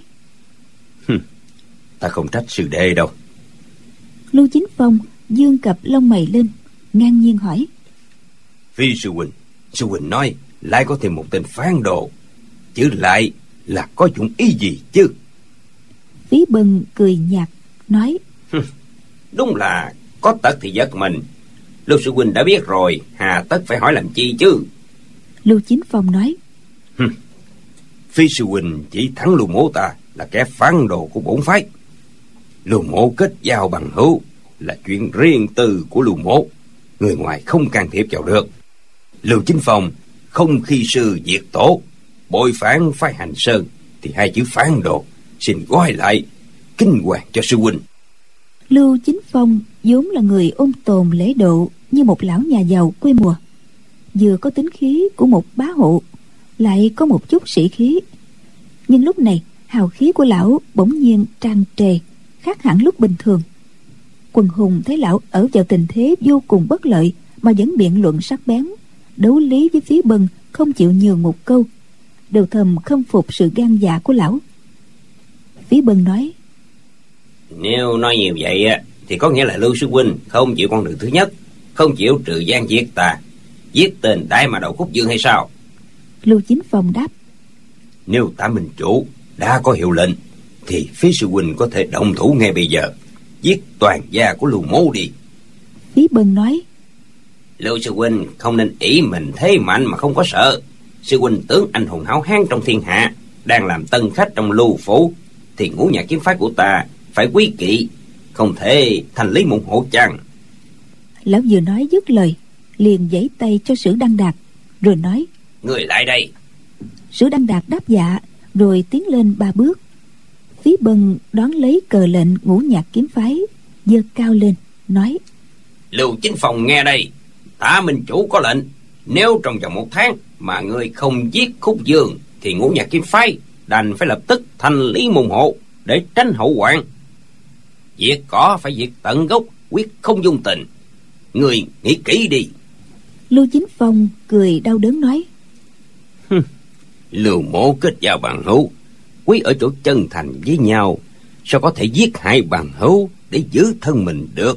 Ta không trách sư đệ đâu. Lưu Chính Phong dương cặp lông mày lên, ngang nhiên hỏi: Phi sư huynh, sư huynh nói lại có thêm một tên phản đồ, chứ lại là có dụng ý gì chứ? Phí Bân cười nhạt nói: Đúng là có tật thì giật mình. Lưu sư huynh đã biết rồi, hà tất phải hỏi làm chi chứ? Lưu Chính Phong nói: Phi sư huynh chỉ thắng Lưu mỗ ta là kẻ phản đồ của bổn phái. Lưu mỗ kết giao bằng hữu là chuyện riêng tư của Lưu mỗ, người ngoài không can thiệp vào được. Lưu Chính Phong không khi sư diệt tổ, bội phản phái Hành Sơn, thì hai chữ phản đồ xin gói lại, kinh hoàng cho sư huynh. Lưu Chính Phong vốn là người ôn tồn lễ độ như một lão nhà giàu quê mùa, vừa có tính khí của một bá hộ, lại có một chút sĩ khí. Nhưng lúc này hào khí của lão bỗng nhiên tràn trề, khác hẳn lúc bình thường. Quần hùng thấy lão ở vào tình thế vô cùng bất lợi mà vẫn biện luận sắc bén, đấu lý với Phí Bân không chịu nhường một câu, đều thầm khâm phục sự gan dạ của lão. Phí Bân nói: Nếu nói như vậy thì có nghĩa là Lưu sư huynh không chịu con đường thứ nhất, không chịu trừ gian giết ta, giết tên đại mà đầu Khúc Dương hay sao? Lưu Chính Phong đáp: Nếu Tạ Minh chủ đã có hiệu lệnh, thì Phí sư huynh có thể động thủ ngay bây giờ, giết toàn gia của Lưu mỗ đi. Phí Bân nói: Lưu sư huynh không nên ỷ mình thế mạnh mà không có sợ. Sư huynh tướng anh hùng háo hán trong thiên hạ, đang làm tân khách trong Lưu phủ, thì ngũ nhạc kiếm phái của ta phải quý kỵ, không thể thành lý môn hộ chăng? Lão vừa nói dứt lời, liền giãy tay cho Sử Đăng Đạt, rồi nói: Người lại đây. Sử Đăng Đạt đáp dạ, rồi tiến lên ba bước. Phí Bân đón lấy cờ lệnh ngũ nhạc kiếm phái, giơ cao lên nói: Lưu Chính Phong nghe đây, Tạ Minh chủ có lệnh, nếu trong vòng một tháng mà người không giết Khúc Dương, thì Ngũ Nhạc Kiếm Phái đành phải lập tức thành lý môn hộ để tránh hậu hoạn. Diệt cỏ phải diệt tận gốc, quyết không dung tình. Người nghĩ kỹ đi. Lưu Chính Phong cười đau đớn nói: Lưu Mỗ kết giao bằng hữu, quý ở chỗ chân thành với nhau, sao có thể giết hại bằng hữu để giữ thân mình được?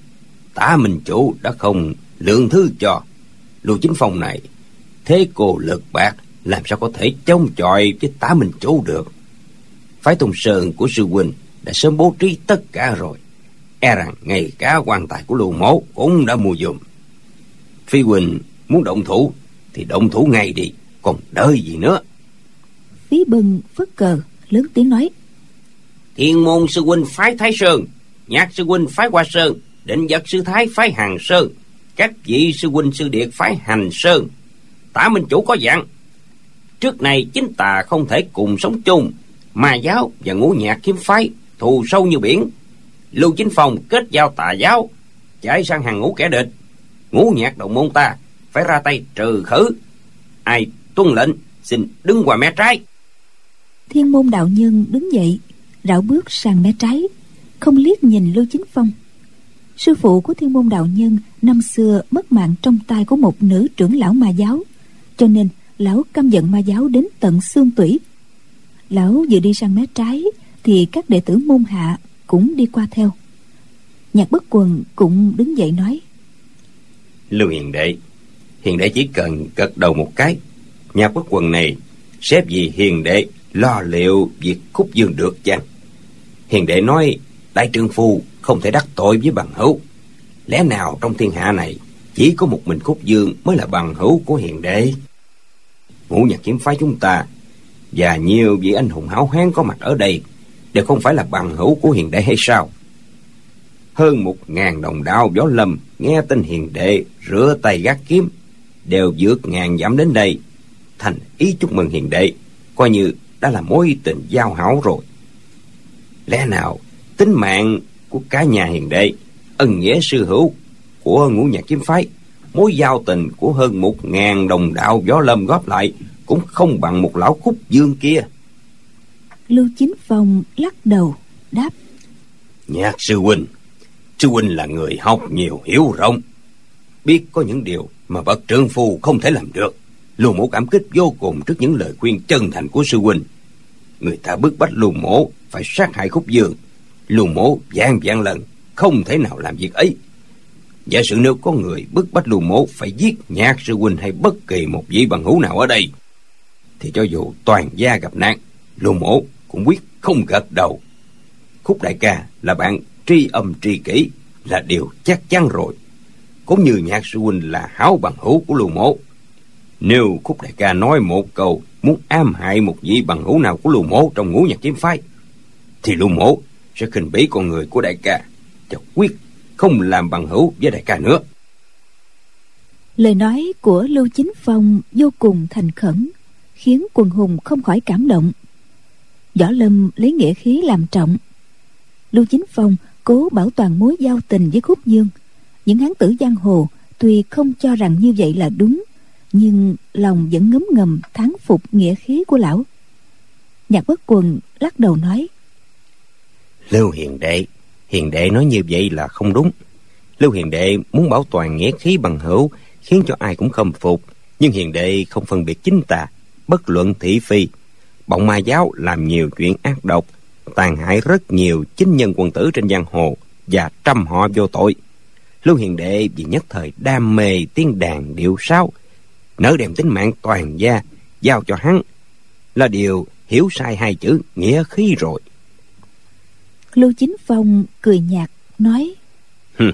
Tả Minh Chủ đã không lượng thứ cho. Lưu Chính Phong này thế cô lực bạc, làm sao có thể chống chọi với Tả Minh Chủ được? Phái Tùng Sơn của sư huynh đã sớm bố trí tất cả rồi, e rằng ngay cả quan tài của Lưu Mỗ cũng đã mua dùm. Phi huynh muốn động thủ thì động thủ ngay đi, còn đợi gì nữa? Phí Bân phất cờ lớn tiếng nói: Thiên Môn sư huynh phái Thái Sơn, Nhạc sư huynh phái Hoa Sơn, Định Vật sư Thái phái Hằng Sơn, các vị sư huynh sư điệt phái Hành Sơn. Tả Minh Chủ có dặn, trước này chính tà không thể cùng sống chung. Ma giáo và Ngũ Nhạc Kiếm Phái thù sâu như biển. Lưu Chính Phong kết giao tà giáo, chạy sang hàng ngũ kẻ địch. Ngũ Nhạc đồng môn ta phải ra tay trừ khử. Ai tuân lệnh xin đứng qua mé trái. Thiên Môn đạo nhân đứng dậy, rảo bước sang mé trái, không liếc nhìn Lưu Chính Phong. Sư phụ của Thiên Môn đạo nhân năm xưa mất mạng trong tay của một nữ trưởng lão ma giáo, cho nên lão căm giận ma giáo đến tận xương tủy. Lão vừa đi sang mé trái thì các đệ tử môn hạ cũng đi qua theo. Nhạc Bất Quần cũng đứng dậy nói: Lưu hiền đệ, hiền đệ chỉ cần gật đầu một cái, Nhạc Bất Quần này xếp vì hiền đệ lo liệu việc Khúc Dương được chăng? Hiền đệ nói đại trượng phu không thể đắc tội với bằng hữu. Lẽ nào trong thiên hạ này chỉ có một mình Khúc Dương mới là bằng hữu của hiền đệ? Ngũ Nhạc Kiếm Phái chúng ta và nhiều vị anh hùng háo hán có mặt ở đây đều không phải là bằng hữu của hiền đệ hay sao? Hơn một ngàn đồng đạo võ lâm nghe tin hiền đệ rửa tay gác kiếm đều vượt ngàn dặm đến đây, thành ý chúc mừng hiền đệ, coi như đã là mối tình giao hảo rồi. Lẽ nào tính mạng của cả nhà hiền đệ, ân nghĩa sư hữu của Ngũ Nhạc Kiếm Phái, mối giao tình của hơn một ngàn đồng đạo võ lâm góp lại cũng không bằng một lão Khúc Dương kia? Lưu Chính Phong lắc đầu đáp: Nhạc sư huynh, sư huynh là người học nhiều hiểu rộng, biết có những điều mà bậc trượng phu không thể làm được. Lưu Mỗ cảm kích vô cùng trước những lời khuyên chân thành của sư huynh. Người ta bức bách Lưu Mỗ phải sát hại Khúc Dương, Lưu Mỗ vạn vạn lần không thể nào làm việc ấy. Giả sử nếu có người bức bách Lưu Mỗ phải giết Nhạc sư huynh hay bất kỳ một vị bằng hữu nào ở đây, thì cho dù toàn gia gặp nạn, Lưu Mỗ cũng quyết không gật đầu. Khúc đại ca là bạn tri âm tri kỷ là điều chắc chắn rồi, cũng như Nhạc sư huynh là hảo bằng hữu của Lưu Mỗ. Nếu Khúc đại ca nói một câu muốn ám hại một vị bằng hữu nào của Lưu Mỗ trong Ngũ Nhạc Kiếm Phái, thì Lưu Mỗ sẽ khinh bỉ con người của đại ca, cho quyết không làm bằng hữu với đại ca nữa. Lời nói của Lưu Chính Phong vô cùng thành khẩn, khiến quần hùng không khỏi cảm động. Võ lâm lấy nghĩa khí làm trọng. Lưu Chính Phong cố bảo toàn mối giao tình với Khúc Dương. Những hán tử giang hồ tuy không cho rằng như vậy là đúng, nhưng lòng vẫn ngấm ngầm thán phục nghĩa khí của lão. Nhạc Bất Quần lắc đầu nói: Lưu hiền đệ, hiền đệ nói như vậy là không đúng. Lưu hiền đệ muốn bảo toàn nghĩa khí bằng hữu, khiến cho ai cũng khâm phục, nhưng hiền đệ không phân biệt chính tà, bất luận thị phi. Bọn ma giáo làm nhiều chuyện ác độc, tàn hại rất nhiều chính nhân quân tử trên giang hồ và trăm họ vô tội. Lưu hiền đệ vì nhất thời đam mê tiếng đàn điệu sáo, nỡ đem tính mạng toàn gia giao cho hắn, là điều hiểu sai hai chữ nghĩa khí rồi. Lưu Chính Phong cười nhạt nói: Hừ,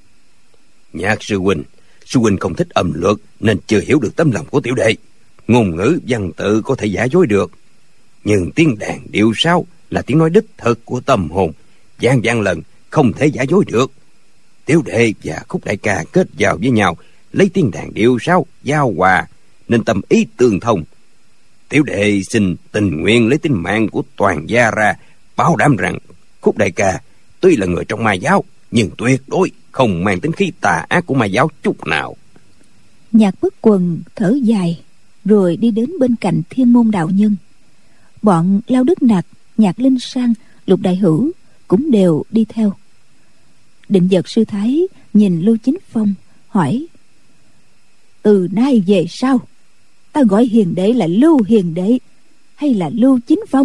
Nhạc sư huynh, sư huynh không thích âm luật nên chưa hiểu được tấm lòng của tiểu đệ. Ngôn ngữ văn tự có thể giả dối được, nhưng tiếng đàn điệu sáo là tiếng nói đích thực của tâm hồn, vạn vạn lần không thể giả dối được. Tiểu đệ và Khúc đại ca kết giao với nhau, lấy tiếng đàn điệu sáo giao hòa, nên tâm ý tương thông. Tiểu đệ xin tình nguyện lấy tính mạng của toàn gia ra bảo đảm rằng Khúc đại ca tuy là người trong ma giáo, nhưng tuyệt đối không mang tính khí tà ác của ma giáo chút nào. Nhạc Bất Quần thở dài rồi đi đến bên cạnh Thiên Môn đạo nhân. Bọn Lao Đức Nặc, Nhạc Linh Sang, Lục Đại Hữu cũng đều đi theo. Định Vật sư thái nhìn Lưu Chính Phong hỏi: từ nay về sau ta gọi hiền đệ là Lưu hiền đệ hay là Lưu Chính Phong?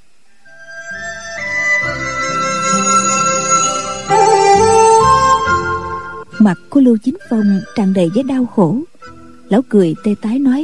Mặt của Lưu Chính Phong tràn đầy vẻ đau khổ. Lão cười tê tái nói: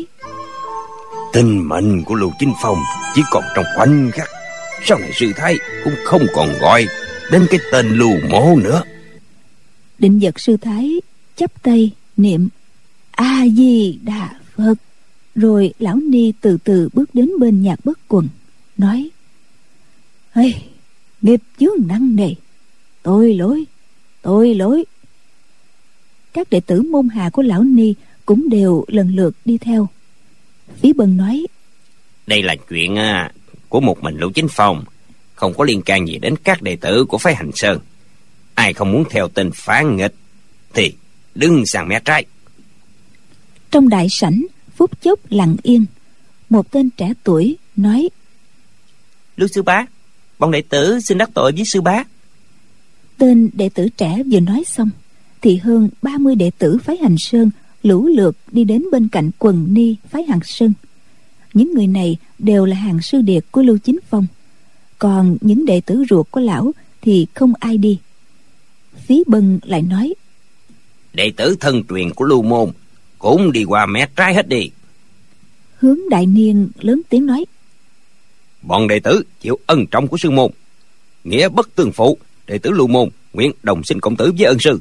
Tình mệnh của Lưu Chính Phong chỉ còn trong khoảnh khắc. Sau này sư thái cũng không còn gọi đến cái tên Lưu Mỗ nữa. Định Vật sư thái chắp tay niệm A Di Đà Phật, rồi lão ni từ từ bước đến bên Nhạc Bất Quần, nói: Ê, nghiệp chướng nặng nề, tôi lỗi, tôi lỗi. Các đệ tử môn hạ của lão ni cũng đều lần lượt đi theo. Phí Bân nói: Đây là chuyện à, của một mình Lưu Chính Phong, không có liên can gì đến các đệ tử của phái Hành Sơn. Ai không muốn theo tên phản nghịch thì đứng sang mé trái. Trong đại sảnh phút chốc lặng yên. Một tên trẻ tuổi nói: Lưu sư bá, bọn đệ tử xin đắc tội với sư bá. Tên đệ tử trẻ vừa nói xong thì hơn ba mươi đệ tử phái Hành Sơn lũ lượt đi đến bên cạnh quần ni phái Hành Sơn. Những người này đều là hàng sư điệt của Lưu Chính Phong, còn những đệ tử ruột của lão thì không ai đi. Phí Bân lại nói: Đệ tử thân truyền của Lưu môn cũng đi qua mé trái hết đi. Hướng Đại Niên lớn tiếng nói: Bọn đệ tử chịu ân trọng của sư môn, nghĩa bất tương phụ. Đệ tử Lưu môn nguyện đồng sinh cộng tử với ân sư.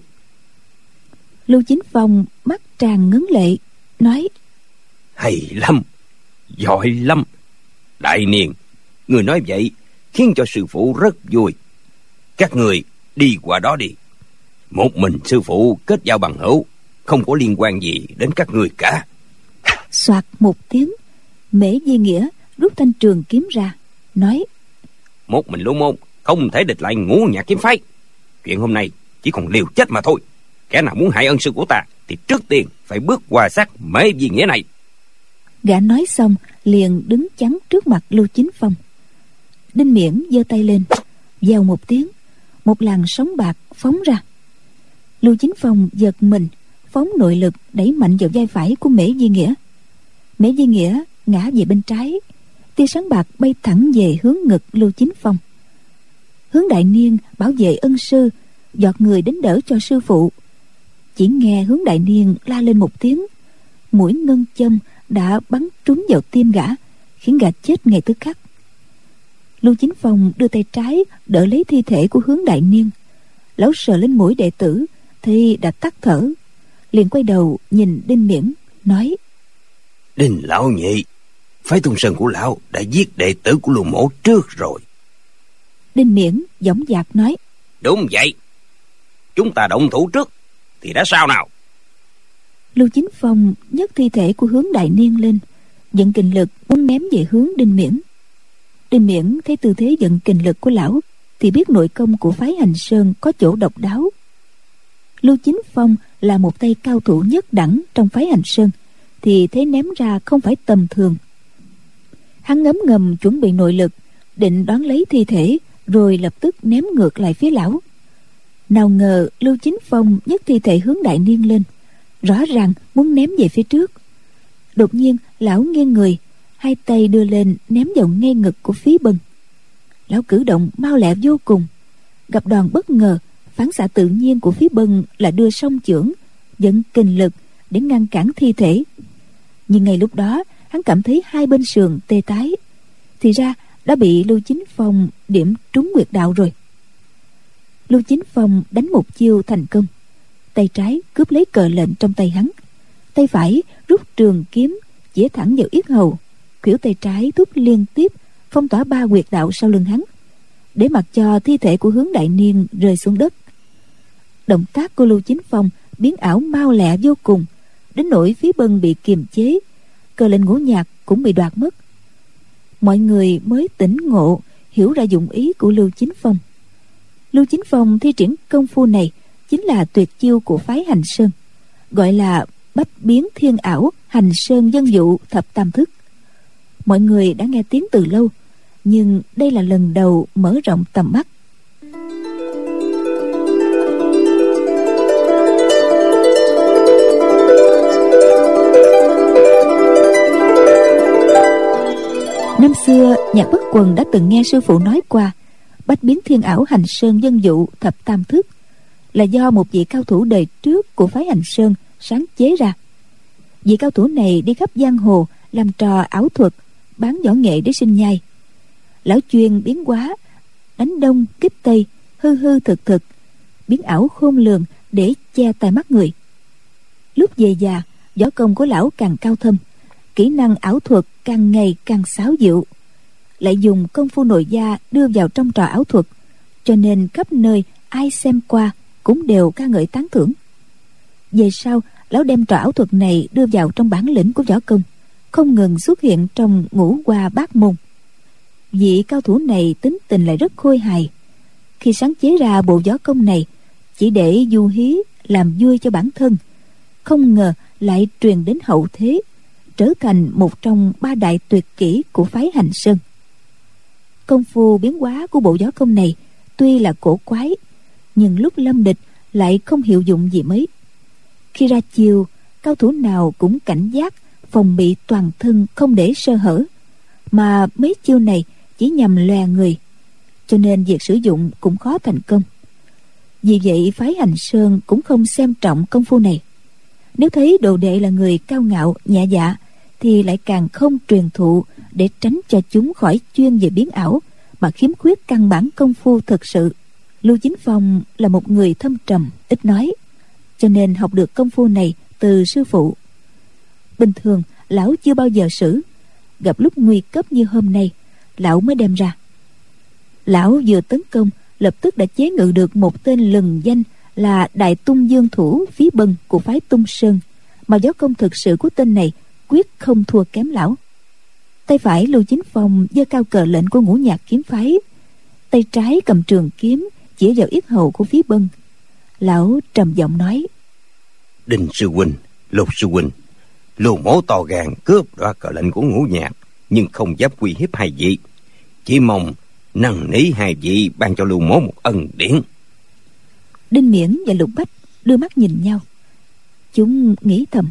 Lưu Chính Phong mắt tràn ngấn lệ, nói: Hay lắm, giỏi lắm. Đại Niên, người nói vậy khiến cho sư phụ rất vui. Các người đi qua đó đi. Một mình sư phụ kết giao bằng hữu, không có liên quan gì đến các người cả. Soạt một tiếng, Mễ Di Nghĩa rút thanh trường kiếm ra, nói: Một mình Lưu môn không thể địch lại Ngũ Nhạc kiếm phái. Chuyện hôm nay chỉ còn liều chết mà thôi. Kẻ nào muốn hại ân sư của ta thì trước tiên phải bước qua xác Mễ Di Nghĩa này. Gã nói xong liền đứng chắn trước mặt Lưu Chính Phong. Đinh Miễn giơ tay lên, vèo một tiếng, một làn sóng bạc phóng ra. Lưu Chính Phong giật mình, phóng nội lực đẩy mạnh vào vai phải của Mễ Di Nghĩa. Mễ Di Nghĩa ngã về bên trái, tia sáng bạc bay thẳng về hướng ngực Lưu Chính Phong. Hướng Đại Niên bảo vệ ân sư giọt người đến đỡ cho sư phụ. Chỉ nghe Hướng Đại Niên la lên một tiếng, mũi ngân châm đã bắn trúng vào tim gã, khiến gã chết ngay tức khắc. Lưu Chính Phong đưa tay trái đỡ lấy thi thể của Hướng Đại Niên. Lão sờ lên mũi đệ tử thì đã tắt thở, liền quay đầu nhìn Đinh Miễn, nói: Đinh lão nhị, phái Tung Sơn của lão đã giết đệ tử của Lưu mỗ trước rồi. Đinh Miễn dõng dạc nói: Đúng vậy, chúng ta động thủ trước thì đã sao nào? Lưu Chính Phong nhấc thi thể của Hướng Đại Niên lên, vận kình lực muốn ném về hướng Đinh Miễn. Đinh Miễn thấy tư thế vận kình lực của lão thì biết nội công của phái Hành Sơn có chỗ độc đáo. Lưu Chính Phong là một tay cao thủ nhất đẳng trong phái Hành Sơn, thì thế ném ra không phải tầm thường. Hắn ngấm ngầm chuẩn bị nội lực, định đón lấy thi thể rồi lập tức ném ngược lại phía lão. Nào ngờ Lưu Chính Phong nhấc thi thể Hướng Đại Niên lên, rõ ràng muốn ném về phía trước. Đột nhiên lão nghiêng người, hai tay đưa lên ném vào ngay ngực của Phí Bân. Lão cử động mau lẹ vô cùng, gặp đòn bất ngờ. Phán xạ tự nhiên của Phí Bân là đưa song chưởng dẫn kình lực để ngăn cản thi thể. Nhưng ngay lúc đó hắn cảm thấy hai bên sườn tê tái, thì ra đã bị Lưu Chính Phong điểm trúng huyệt đạo rồi. Lưu Chính Phong đánh một chiêu thành công, tay trái cướp lấy cờ lệnh trong tay hắn, tay phải rút trường kiếm chĩa thẳng vào yết hầu, khuỷu tay trái thúc liên tiếp phong tỏa ba huyệt đạo sau lưng hắn, để mặc cho thi thể của Hướng Đại Niên rơi xuống đất. Động tác của Lưu Chính Phong biến ảo mau lẹ vô cùng, đến nỗi Phí Bân bị kiềm chế, cờ lệnh Ngũ Nhạc cũng bị đoạt mất. Mọi người mới tỉnh ngộ, hiểu ra dụng ý của Lưu Chính Phong. Lưu Chính Phong thi triển công phu này chính là tuyệt chiêu của phái Hành Sơn, gọi là bách biến thiên ảo, hành sơn dân dụ thập tam thức. Mọi người đã nghe tiếng từ lâu, nhưng đây là lần đầu mở rộng tầm mắt. Năm xưa, Nhạc Bất Quần đã từng nghe sư phụ nói qua bách biến thiên ảo, hành sơn dân dụ thập tam thức là do một vị cao thủ đời trước của phái Hành Sơn sáng chế ra. Vị cao thủ này đi khắp giang hồ làm trò ảo thuật, bán võ nghệ để sinh nhai. Lão chuyên biến hóa, đánh đông kích tây, hư hư thực thực, biến ảo khôn lường để che tai mắt người. Lúc về già, võ công của lão càng cao thâm, kỹ năng ảo thuật càng ngày càng xáo diệu, lại dùng công phu nội gia đưa vào trong trò ảo thuật, cho nên khắp nơi ai xem qua cũng đều ca ngợi tán thưởng. Về sau, lão đem trò ảo thuật này đưa vào trong bản lĩnh của võ công, không ngừng xuất hiện trong ngũ qua bát môn. Vị cao thủ này tính tình lại rất khôi hài. Khi sáng chế ra bộ võ công này chỉ để du hí làm vui cho bản thân, không ngờ lại truyền đến hậu thế, trở thành một trong ba đại tuyệt kỹ của phái Hành Sơn. Công phu biến hóa của bộ võ công này tuy là cổ quái, nhưng lúc lâm địch lại không hiệu dụng gì mấy. Khi ra chiêu, cao thủ nào cũng cảnh giác, phòng bị toàn thân không để sơ hở, mà mấy chiêu này chỉ nhằm lòe người, cho nên việc sử dụng cũng khó thành công. Vì vậy phái Hành Sơn cũng không xem trọng công phu này. Nếu thấy đồ đệ là người cao ngạo nhẹ dạ thì lại càng không truyền thụ, để tránh cho chúng khỏi chuyên về biến ảo mà khiếm khuyết căn bản công phu thực sự. Lưu Chính Phong là một người thâm trầm, ít nói, cho nên học được công phu này từ sư phụ. Bình thường lão chưa bao giờ sử, gặp lúc nguy cấp như hôm nay lão mới đem ra. Lão vừa tấn công lập tức đã chế ngự được một tên lừng danh là Đại Tung Dương Thủ Phí Bân của phái Tung Sơn, mà võ công thực sự của tên này quyết không thua kém lão. Tay phải Lưu Chính Phong giơ cao cờ lệnh của Ngũ Nhạc kiếm phái, tay trái cầm trường kiếm chỉ vào yết hầu của Phí Bân. Lão trầm giọng nói: Đinh sư huynh, Lục sư huynh, Lưu mỗ to gan cướp đoạt cờ lệnh của Ngũ Nhạc, nhưng không dám uy hiếp hai vị, chỉ mong năn nỉ hai vị ban cho Lưu mỗ một ân điển. Đinh Miễn và Lục Bách đưa mắt nhìn nhau, chúng nghĩ thầm: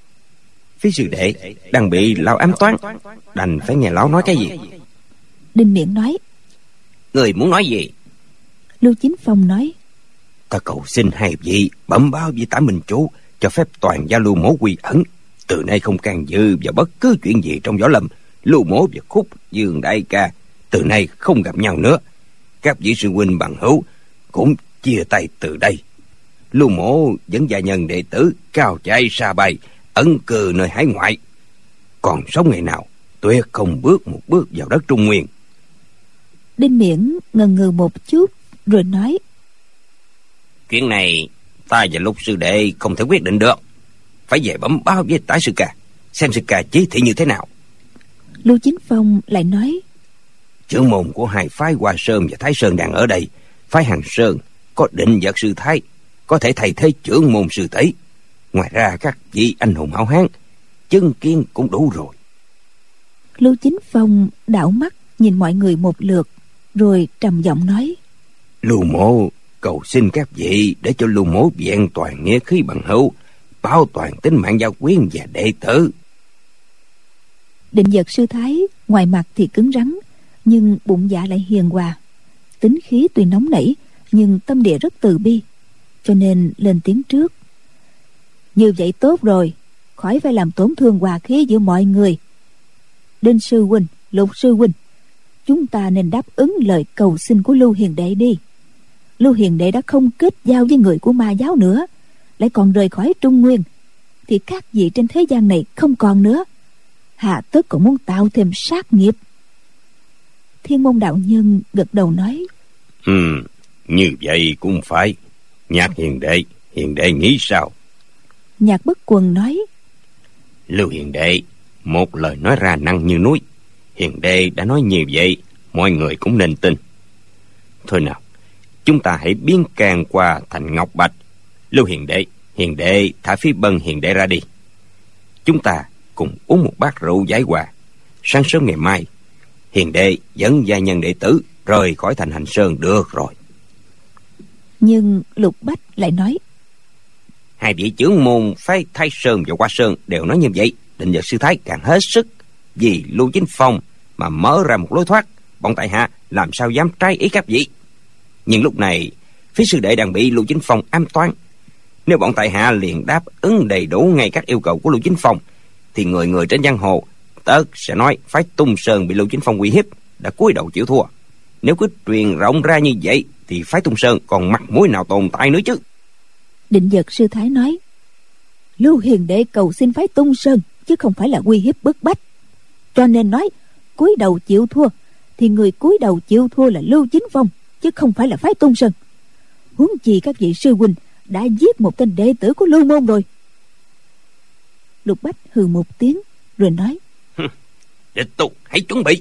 Phí sư đệ đang bị lão ám toán, đành phải nghe lão nói cái gì. Đinh Miễn nói: Người muốn nói gì? Lưu Chính Phong nói: Ta cầu xin hai vị bẩm báo với Tả Minh Chủ, cho phép toàn gia Lưu mỗ quy ẩn, từ nay không can dự vào bất cứ chuyện gì trong võ lâm. Lưu mỗ và Khúc Dương đại ca từ nay không gặp nhau nữa. Các vị sư huynh bằng hữu cũng chia tay từ đây. Lưu mỗ dẫn gia nhân đệ tử cao chạy xa bay, ẩn cư nơi hải ngoại. Còn sống ngày nào tuyệt không bước một bước vào đất Trung Nguyên. Đinh Miễn ngần ngừ một chút rồi nói: Chuyện này ta và Lục sư đệ không thể quyết định được, phải về bẩm báo với Tả sư ca, xem sư ca chỉ thị như thế nào. Lưu Chính Phong lại nói: Trưởng môn của hai phái Hoa Sơn và Thái Sơn đang ở đây. Phái Hàng Sơn có Định Vật sư Thái, có thể thay thế trưởng môn sư Tý. Ngoài ra các vị anh hùng hảo hán chứng kiến cũng đủ rồi. Lưu Chính Phong đảo mắt nhìn mọi người một lượt, rồi trầm giọng nói: Lưu mỗ cầu xin các vị để cho Lưu mỗ vẹn toàn nghĩa khí bằng hữu, bảo toàn tính mạng gia quyến và đệ tử. Định Vật sư Thái ngoài mặt thì cứng rắn, nhưng bụng dạ lại hiền hòa. Tính khí tuy nóng nảy, nhưng tâm địa rất từ bi, cho nên lên tiếng trước: Như vậy tốt rồi, khỏi phải làm tổn thương hòa khí giữa mọi người. Đinh sư huynh, Lục sư huynh, chúng ta nên đáp ứng lời cầu xin của Lưu hiền đệ đi. Lưu hiền đệ đã không kết giao với người của ma giáo nữa, lại còn rời khỏi Trung Nguyên, thì các vị trên thế gian này không còn nữa, hạ tất còn muốn tạo thêm sát nghiệp. Thiên Môn đạo nhân gật đầu nói: Ừ, như vậy cũng phải. Nhạc hiền đệ, hiền đệ nghĩ sao? Nhạc Bất Quần nói: Lưu hiền đệ một lời nói ra năng như núi, hiền đệ đã nói như vậy, mọi người cũng nên tin. Thôi nào, chúng ta hãy biến càng qua thành ngọc bạch. Lưu hiền đệ, Hiền đệ thả Phí Bân hiền đệ ra đi. Chúng ta cùng uống một bát rượu giải hòa. Sáng sớm ngày mai, hiền đệ dẫn gia nhân đệ tử rời khỏi thành Hành Sơn được rồi. Nhưng Lục Bách lại nói: Hai vị trưởng môn phái Thái Sơn và Hoa Sơn đều nói như vậy. Định Nhật sư thái càng hết sức vì Lưu Chính Phong mà mở ra một lối thoát. Bọn tại hạ làm sao dám trái ý các vị. Nhưng lúc này phía sư đệ đang bị Lưu Chính Phong ám toán. Nếu bọn tại hạ liền đáp ứng đầy đủ ngay các yêu cầu của Lưu Chính Phong, thì người người trên giang hồ tất sẽ nói phái Tung Sơn bị Lưu Chính Phong uy hiếp, đã cúi đầu chịu thua. Nếu cứ truyền rộng ra như vậy thì phái Tung Sơn còn mặt mũi nào tồn tại nữa chứ. Định Nhật sư thái nói: Lưu hiền đệ cầu xin phái Tung Sơn, chứ không phải là uy hiếp bức bách. Cho nên nói cúi đầu chịu thua, thì người cúi đầu chịu thua là Lưu Chính Phong, chứ không phải là phái Tung Sơn. Huống chi các vị sư huynh đã giết một tên đệ tử của Lưu môn rồi. Lục Bách hừ một tiếng rồi nói: Địch Tu hãy chuẩn bị.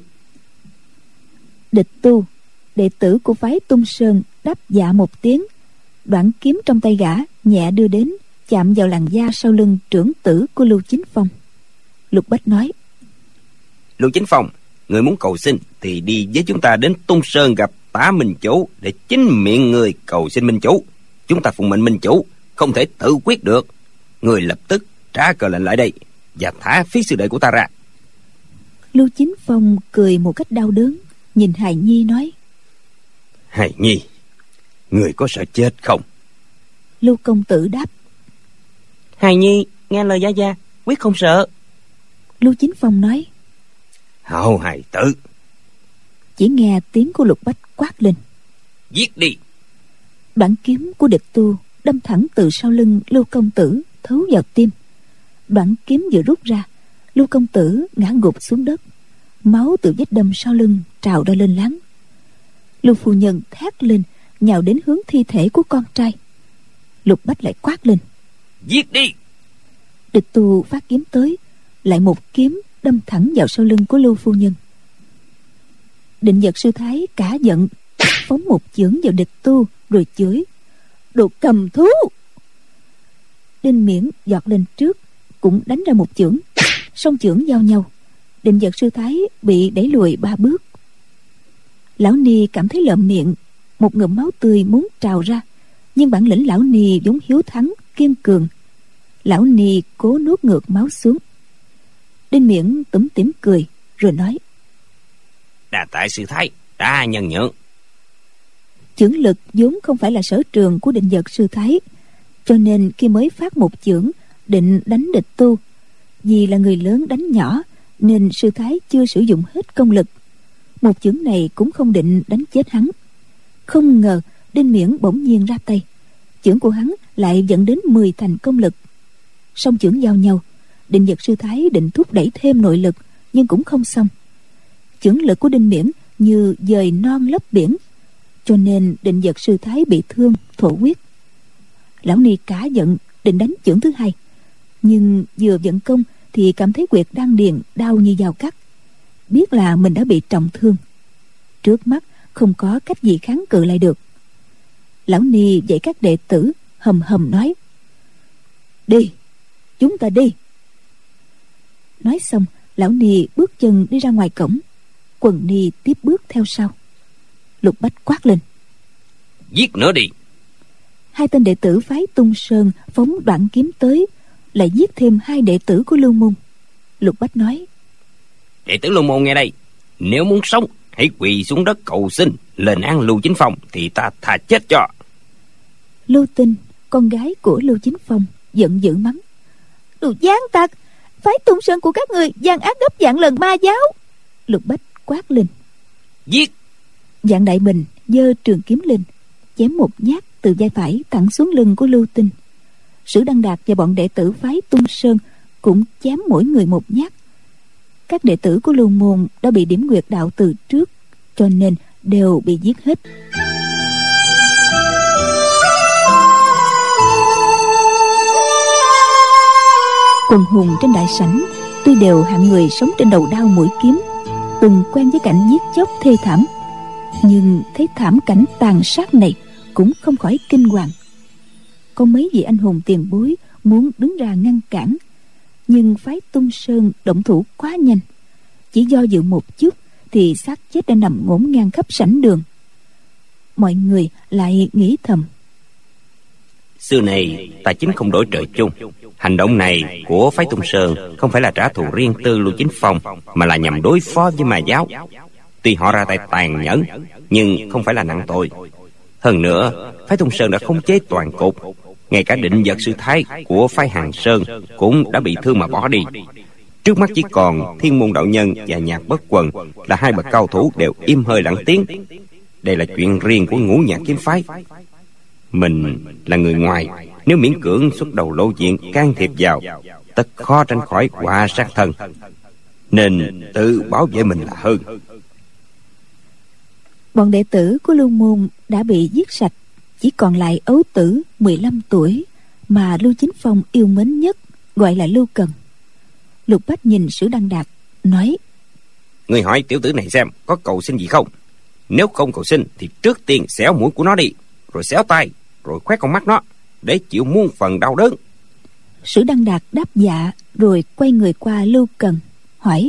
Địch Tu, đệ tử của phái Tung Sơn, đáp dạ một tiếng. Đoạn kiếm trong tay gã nhẹ đưa đến, chạm vào làn da sau lưng trưởng tử của Lưu Chính Phong. Lục Bách nói: Lưu Chính Phong, người muốn cầu xin thì đi với chúng ta đến Tung Sơn gặp Tả Minh Chủ, để chính miệng người cầu xin Minh Chủ. Chúng ta phụng mệnh Minh Chủ, không thể tự quyết được. Người lập tức trả cờ lệnh lại đây và thả phía sư đệ của ta ra. Lưu Chính Phong cười một cách đau đớn, nhìn Hài Nhi nói: Hài Nhi, người có sợ chết không? Lưu công tử đáp: Hài Nhi nghe lời gia gia, quyết không sợ. Lưu Chính Phong nói: Hảo hài tử. Chỉ nghe tiếng của Lục Bách quát lên: Giết đi. Đoạn kiếm của địch tu đâm thẳng từ sau lưng Lưu công tử thấu vào tim. Đoạn kiếm vừa rút ra, Lưu công tử ngã gục xuống đất, máu từ vết đâm sau lưng trào ra lên láng. Lưu phu nhân thét lên, nhào đến hướng thi thể của con trai. Lục Bách lại quát lên: Giết đi. Địch tu phát kiếm tới, lại một kiếm đâm thẳng vào sau lưng của Lưu phu nhân. Định Nhật sư thái cả giận, phóng một chưởng vào địch tu rồi chửi: Đồ cầm thú! Đinh Miễn giọt lên trước, cũng đánh ra một chưởng. Song chưởng giao nhau, Định Nhật sư thái bị đẩy lùi ba bước. Lão Ni cảm thấy lợm miệng, một ngụm máu tươi muốn trào ra, nhưng bản lĩnh lão Ni vốn hiếu thắng kiên cường. Lão Ni cố nuốt ngược máu xuống. Đinh Miễn túm tỉm cười rồi nói: Đa tại sư thái đã nhân nhượng. Chưởng lực vốn không phải là sở trường của Định Nhật sư thái, cho nên khi mới phát một chưởng định đánh địch tu, vì là người lớn đánh nhỏ nên sư thái chưa sử dụng hết công lực. Một chưởng này cũng không định đánh chết hắn. Không ngờ Đinh Miễn bỗng nhiên ra tay, chưởng của hắn lại dẫn đến mười thành công lực. Song chưởng giao nhau, Định Nhật sư thái định thúc đẩy thêm nội lực, nhưng cũng không xong. Chưởng lực của Đinh Miễn như dời non lấp biển, cho nên Định Nhật sư thái bị thương thổ huyết. Lão Ni cả giận định đánh chưởng thứ hai, nhưng vừa vận công thì cảm thấy huyệt đan điền đau như dao cắt, biết là mình đã bị trọng thương. Trước mắt không có cách gì kháng cự lại được. Lão Ni dạy các đệ tử hầm hầm nói: Đi, chúng ta đi. Nói xong, lão Ni bước chân đi ra ngoài cổng, Quần Ni tiếp bước theo sau. Lục Bách quát lên: Giết nữa đi. Hai tên đệ tử phái Tung Sơn phóng đoạn kiếm tới, lại giết thêm hai đệ tử của Lưu môn. Lục Bách nói: Đệ tử Lưu môn nghe đây, nếu muốn sống hãy quỳ xuống đất cầu xin lên án Lưu Chính Phong, thì ta thà chết cho. Lưu Tinh, con gái của Lưu Chính Phong, giận dữ mắng: Đồ gián tặc, phái Tung Sơn của các người gian ác gấp vạn lần ma giáo. Lục Bách quát lên: Giết. Dạng Đại Bình giơ trường kiếm lên, chém một nhát từ vai phải thẳng xuống lưng của Lưu Tinh. Sử Đăng Đạt và bọn đệ tử phái Tung Sơn cũng chém mỗi người một nhát. Các đệ tử của Lưu môn đã bị điểm nguyệt đạo từ trước, cho nên đều bị giết hết. Quần hùng trên đại sảnh tuy đều hạng người sống trên đầu đao mũi kiếm, từng quen với cảnh giết chóc thê thảm, nhưng thấy thảm cảnh tàn sát này cũng không khỏi kinh hoàng. có mấy vị anh hùng tiền bối muốn đứng ra ngăn cản, nhưng phái Tung Sơn động thủ quá nhanh, chỉ do dự một chút thì xác chết đã nằm ngổn ngang khắp sảnh đường. Mọi người lại nghĩ thầm: xưa này tài chính không đổi trời chung. Hành động này của phái Tung Sơn không phải là trả thù riêng tư Lưu Chính Phong, mà là nhằm đối phó với Ma giáo. Tuy họ ra tay tàn nhẫn, nhưng không phải là nặng tội. Hơn nữa, phái Tung Sơn đã khống chế toàn cục. Ngay cả định vật sư thái của phái Hàng Sơn cũng đã bị thương mà bỏ đi. Trước mắt chỉ còn Thiên Môn đạo nhân và Nhạc Bất Quần là hai bậc cao thủ đều im hơi lặng tiếng. Đây là chuyện riêng của Ngũ Nhạc kiếm phái. Mình là người ngoài, nếu miễn cưỡng xuất đầu lộ diện can thiệp vào, tất khó tránh khỏi họa sát thân, nên tự bảo vệ mình là hơn. Bọn đệ tử của Lưu Môn đã bị giết sạch, chỉ còn lại ấu tử mười lăm tuổi mà Lưu Chính Phong yêu mến nhất, gọi là Lưu Cần. Lục Bách nhìn Sử Đăng Đạt nói: Người hỏi tiểu tử này xem có cầu xin gì không. Nếu không cầu xin thì trước tiên xẻo mũi của nó đi, rồi xéo tay, rồi khoét con mắt nó, để chịu muôn phần đau đớn. Sử Đăng Đạt đáp dạ, rồi quay người qua Lưu Cần hỏi: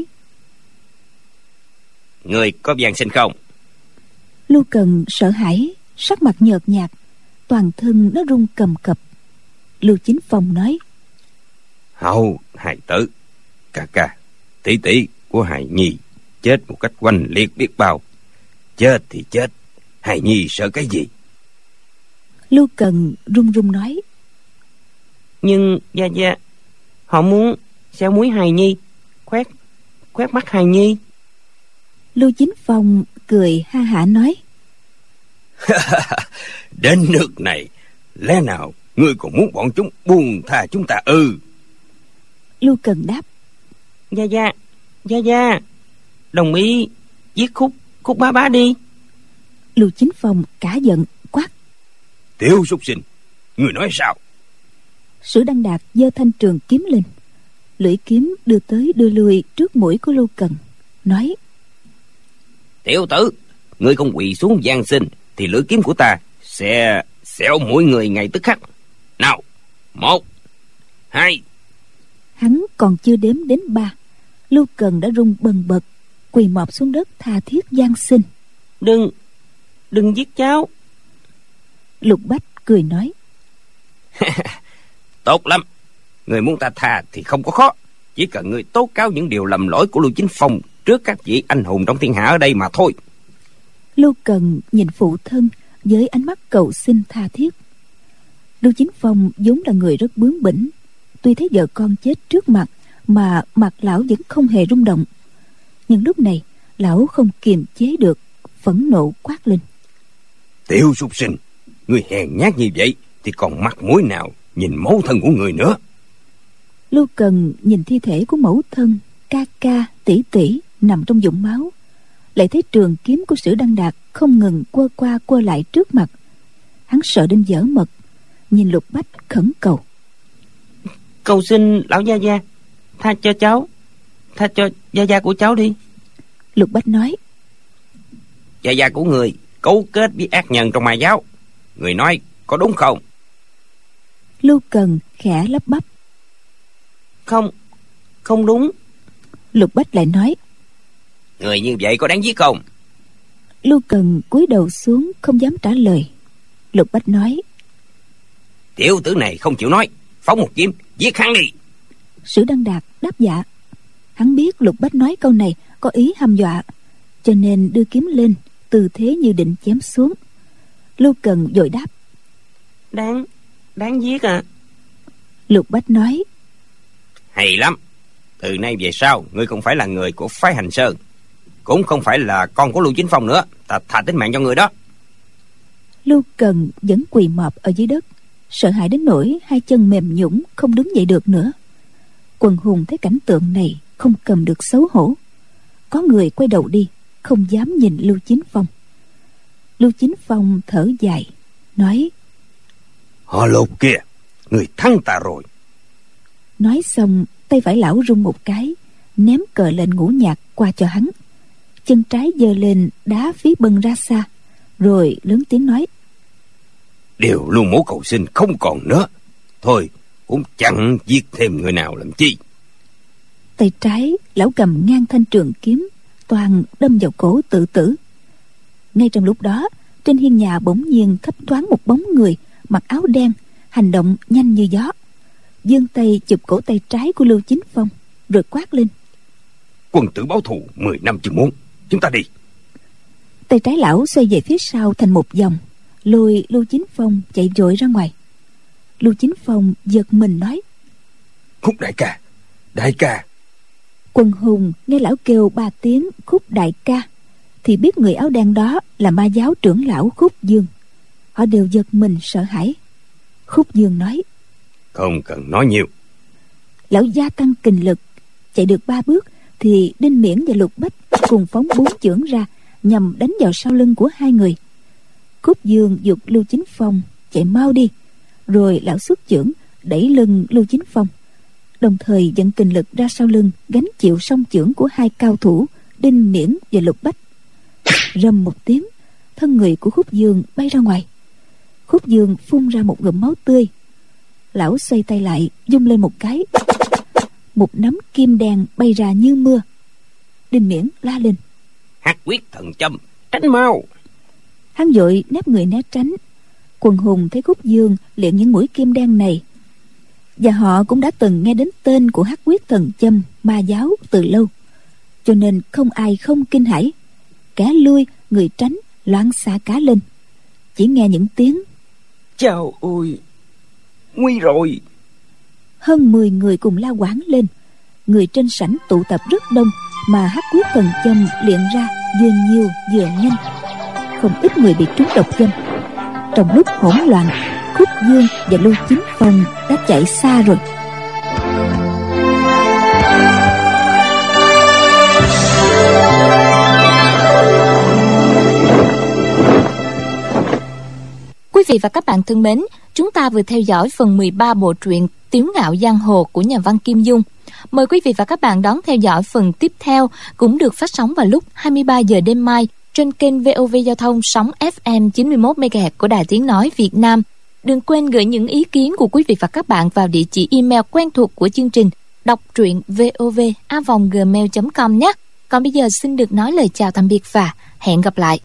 Người có van xin không? Lưu Cần sợ hãi, sắc mặt nhợt nhạt, toàn thân nó run cầm cập. Lưu Chính Phong nói: Hầu hài tử, ca ca, tỷ tỷ của hài nhi chết một cách oanh liệt biết bao. Chết thì chết, hài nhi sợ cái gì? Lưu Cần run run nói: Nhưng gia gia, họ muốn xéo múi hài nhi, khoét khoét mắt hài nhi. Lưu Chính Phong cười ha hả nói: Đến nước này, lẽ nào ngươi còn muốn bọn chúng buông tha chúng ta ư? Lưu Cần đáp: Gia gia, gia gia, đồng ý giết khúc khúc bá bá đi. Lưu Chính Phong cả giận quát: Tiểu súc sinh, ngươi nói sao? Sử Đăng Đạt giơ thanh trường kiếm lên, lưỡi kiếm đưa tới đưa lui trước mũi của Lưu Cần, nói: Tiểu tử, ngươi không quỳ xuống van xin thì lưỡi kiếm của ta sẽ xẻo mũi người ngay tức khắc. Nào, một, hai. Hắn còn chưa đếm đến ba, Lưu Cần đã run bần bật, quỳ mọp xuống đất tha thiết van xin: Đừng, đừng giết cháu. Lục Bách cười nói: Tốt lắm, người muốn ta tha thì không có khó. Chỉ cần người tố cáo những điều lầm lỗi của Lưu Chính Phong trước các vị anh hùng trong thiên hạ ở đây mà thôi. Lưu Cần nhìn phụ thân với ánh mắt cầu xin tha thiết. Lưu Chính Phong vốn là người rất bướng bỉnh, tuy thấy vợ con chết trước mặt mà mặt lão vẫn không hề rung động. Nhưng lúc này lão không kiềm chế được, phẫn nộ quát lên: Tiểu súc sinh, người hèn nhát như vậy thì còn mặt mũi nào nhìn mẫu thân của người nữa? Lưu Cần nhìn thi thể của mẫu thân, ca ca, tỷ tỷ nằm trong vũng máu, lại thấy trường kiếm của Sử Đăng Đạt không ngừng quơ qua quơ lại trước mặt. Hắn sợ đến dở mật, nhìn Lục Bách khẩn cầu: Cầu xin lão gia gia tha cho cháu, tha cho gia gia của cháu đi. Lục Bách nói: Gia gia của người cấu kết với ác nhân trong Ma giáo, người nói có đúng không? Lưu Cần khẽ lắp bắp: Không, không đúng. Lục Bách lại nói: Người như vậy có đáng giết không? Lưu Cần cúi đầu xuống không dám trả lời. Lục Bách nói: Tiểu tử này không chịu nói, phóng một kiếm giết hắn đi. Sử Đăng Đạt đáp dạ. Hắn biết Lục Bách nói câu này có ý hăm dọa, cho nên đưa kiếm lên, tư thế như định chém xuống. Lưu Cần vội đáp: Đáng, đáng giết à? Lục Bách nói: Hay lắm, từ nay về sau ngươi không phải là người của phái Hành Sơn, cũng không phải là con của Lưu Chính Phong nữa. Ta thà tính mạng cho người đó. Lưu Cần vẫn quỳ mọp ở dưới đất, sợ hãi đến nỗi hai chân mềm nhũn không đứng dậy được nữa. Quần hùng thấy cảnh tượng này không cầm được xấu hổ, có người quay đầu đi, không dám nhìn Lưu Chính Phong. Lưu Chính Phong thở dài nói: Họ Lục kia, người thắng ta rồi. Nói xong, tay phải lão rung một cái, ném cờ lệnh Ngũ Nhạc qua cho hắn. Chân trái giơ lên đá Phí Bân ra xa, rồi lớn tiếng nói: Điều Lưu Mỗ cầu xin không còn nữa. Thôi, cũng chẳng giết thêm người nào làm chi. Tay trái lão cầm ngang thanh trường kiếm, toàn đâm vào cổ tự tử. Ngay trong lúc đó, trên hiên nhà bỗng nhiên thấp thoáng một bóng người mặc áo đen, hành động nhanh như gió, giương tay chụp cổ tay trái của Lưu Chính Phong, rồi quát lên: Quân tử báo thù mười năm chưa muốn, chúng ta đi. Tay trái lão xoay về phía sau thành một vòng, lôi Lưu Chính Phong chạy vội ra ngoài. Lưu Chính Phong giật mình nói: Khúc đại ca, đại ca. Quần hùng nghe lão kêu ba tiếng Khúc đại ca thì biết người áo đen đó là ma giáo trưởng lão Khúc Dương. Họ đều giật mình sợ hãi. Khúc Dương nói: Không cần nói nhiều. Lão gia tăng kình lực, chạy được ba bước thì Đinh Miễn và Lục Bách cùng phóng bốn chưởng ra nhằm đánh vào sau lưng của hai người. Khúc Dương giục Lưu Chính Phong chạy mau đi, rồi lão xuất chưởng đẩy lưng Lưu Chính Phong, đồng thời dẫn kình lực ra sau lưng gánh chịu song chưởng của hai cao thủ Đinh Miễn và Lục Bách. Rầm một tiếng, thân người của Khúc Dương bay ra ngoài. Khúc Dương phun ra một ngụm máu tươi. Lão xoay tay lại vung lên một cái, một nắm kim đen bay ra như mưa. Đinh Miễn la lên: Hắc Quyết Thần Châm, tránh mau! Hắn vội nép người né tránh. Quần hùng thấy Khúc Dương luyện những mũi kim đen này, và họ cũng đã từng nghe đến tên của Hắc Quyết Thần Châm ma giáo từ lâu, cho nên không ai không kinh hãi. Kẻ lui người tránh loạn xạ cá lên. Chỉ nghe những tiếng: Chao ôi, nguy rồi! Hơn mười người cùng la quảng lên. Người trên sảnh tụ tập rất đông, mà Hắc Quyết Thần Châm luyện ra vừa nhiều vừa nhanh. Không ít người bị trúng độc châm. Trong lúc hỗn loạn, Khúc Dương và Lưu Chính Phong đã chạy xa rồi. Quý vị và các bạn thân mến, chúng ta vừa theo dõi phần mười ba bộ truyện Tiếu Ngạo Giang Hồ của nhà văn Kim Dung. Mời quý vị và các bạn đón theo dõi phần tiếp theo, cũng được phát sóng vào lúc hai mươi ba giờ đêm mai trên kênh vê o vê Giao thông sóng ép em chín mươi mốt mê ga héc của Đài Tiếng Nói Việt Nam. Đừng quên gửi những ý kiến của quý vị và các bạn vào địa chỉ email quen thuộc của chương trình đọc truyện vov a vòng gmail chấm com nhé. Còn bây giờ xin được nói lời chào tạm biệt và hẹn gặp lại.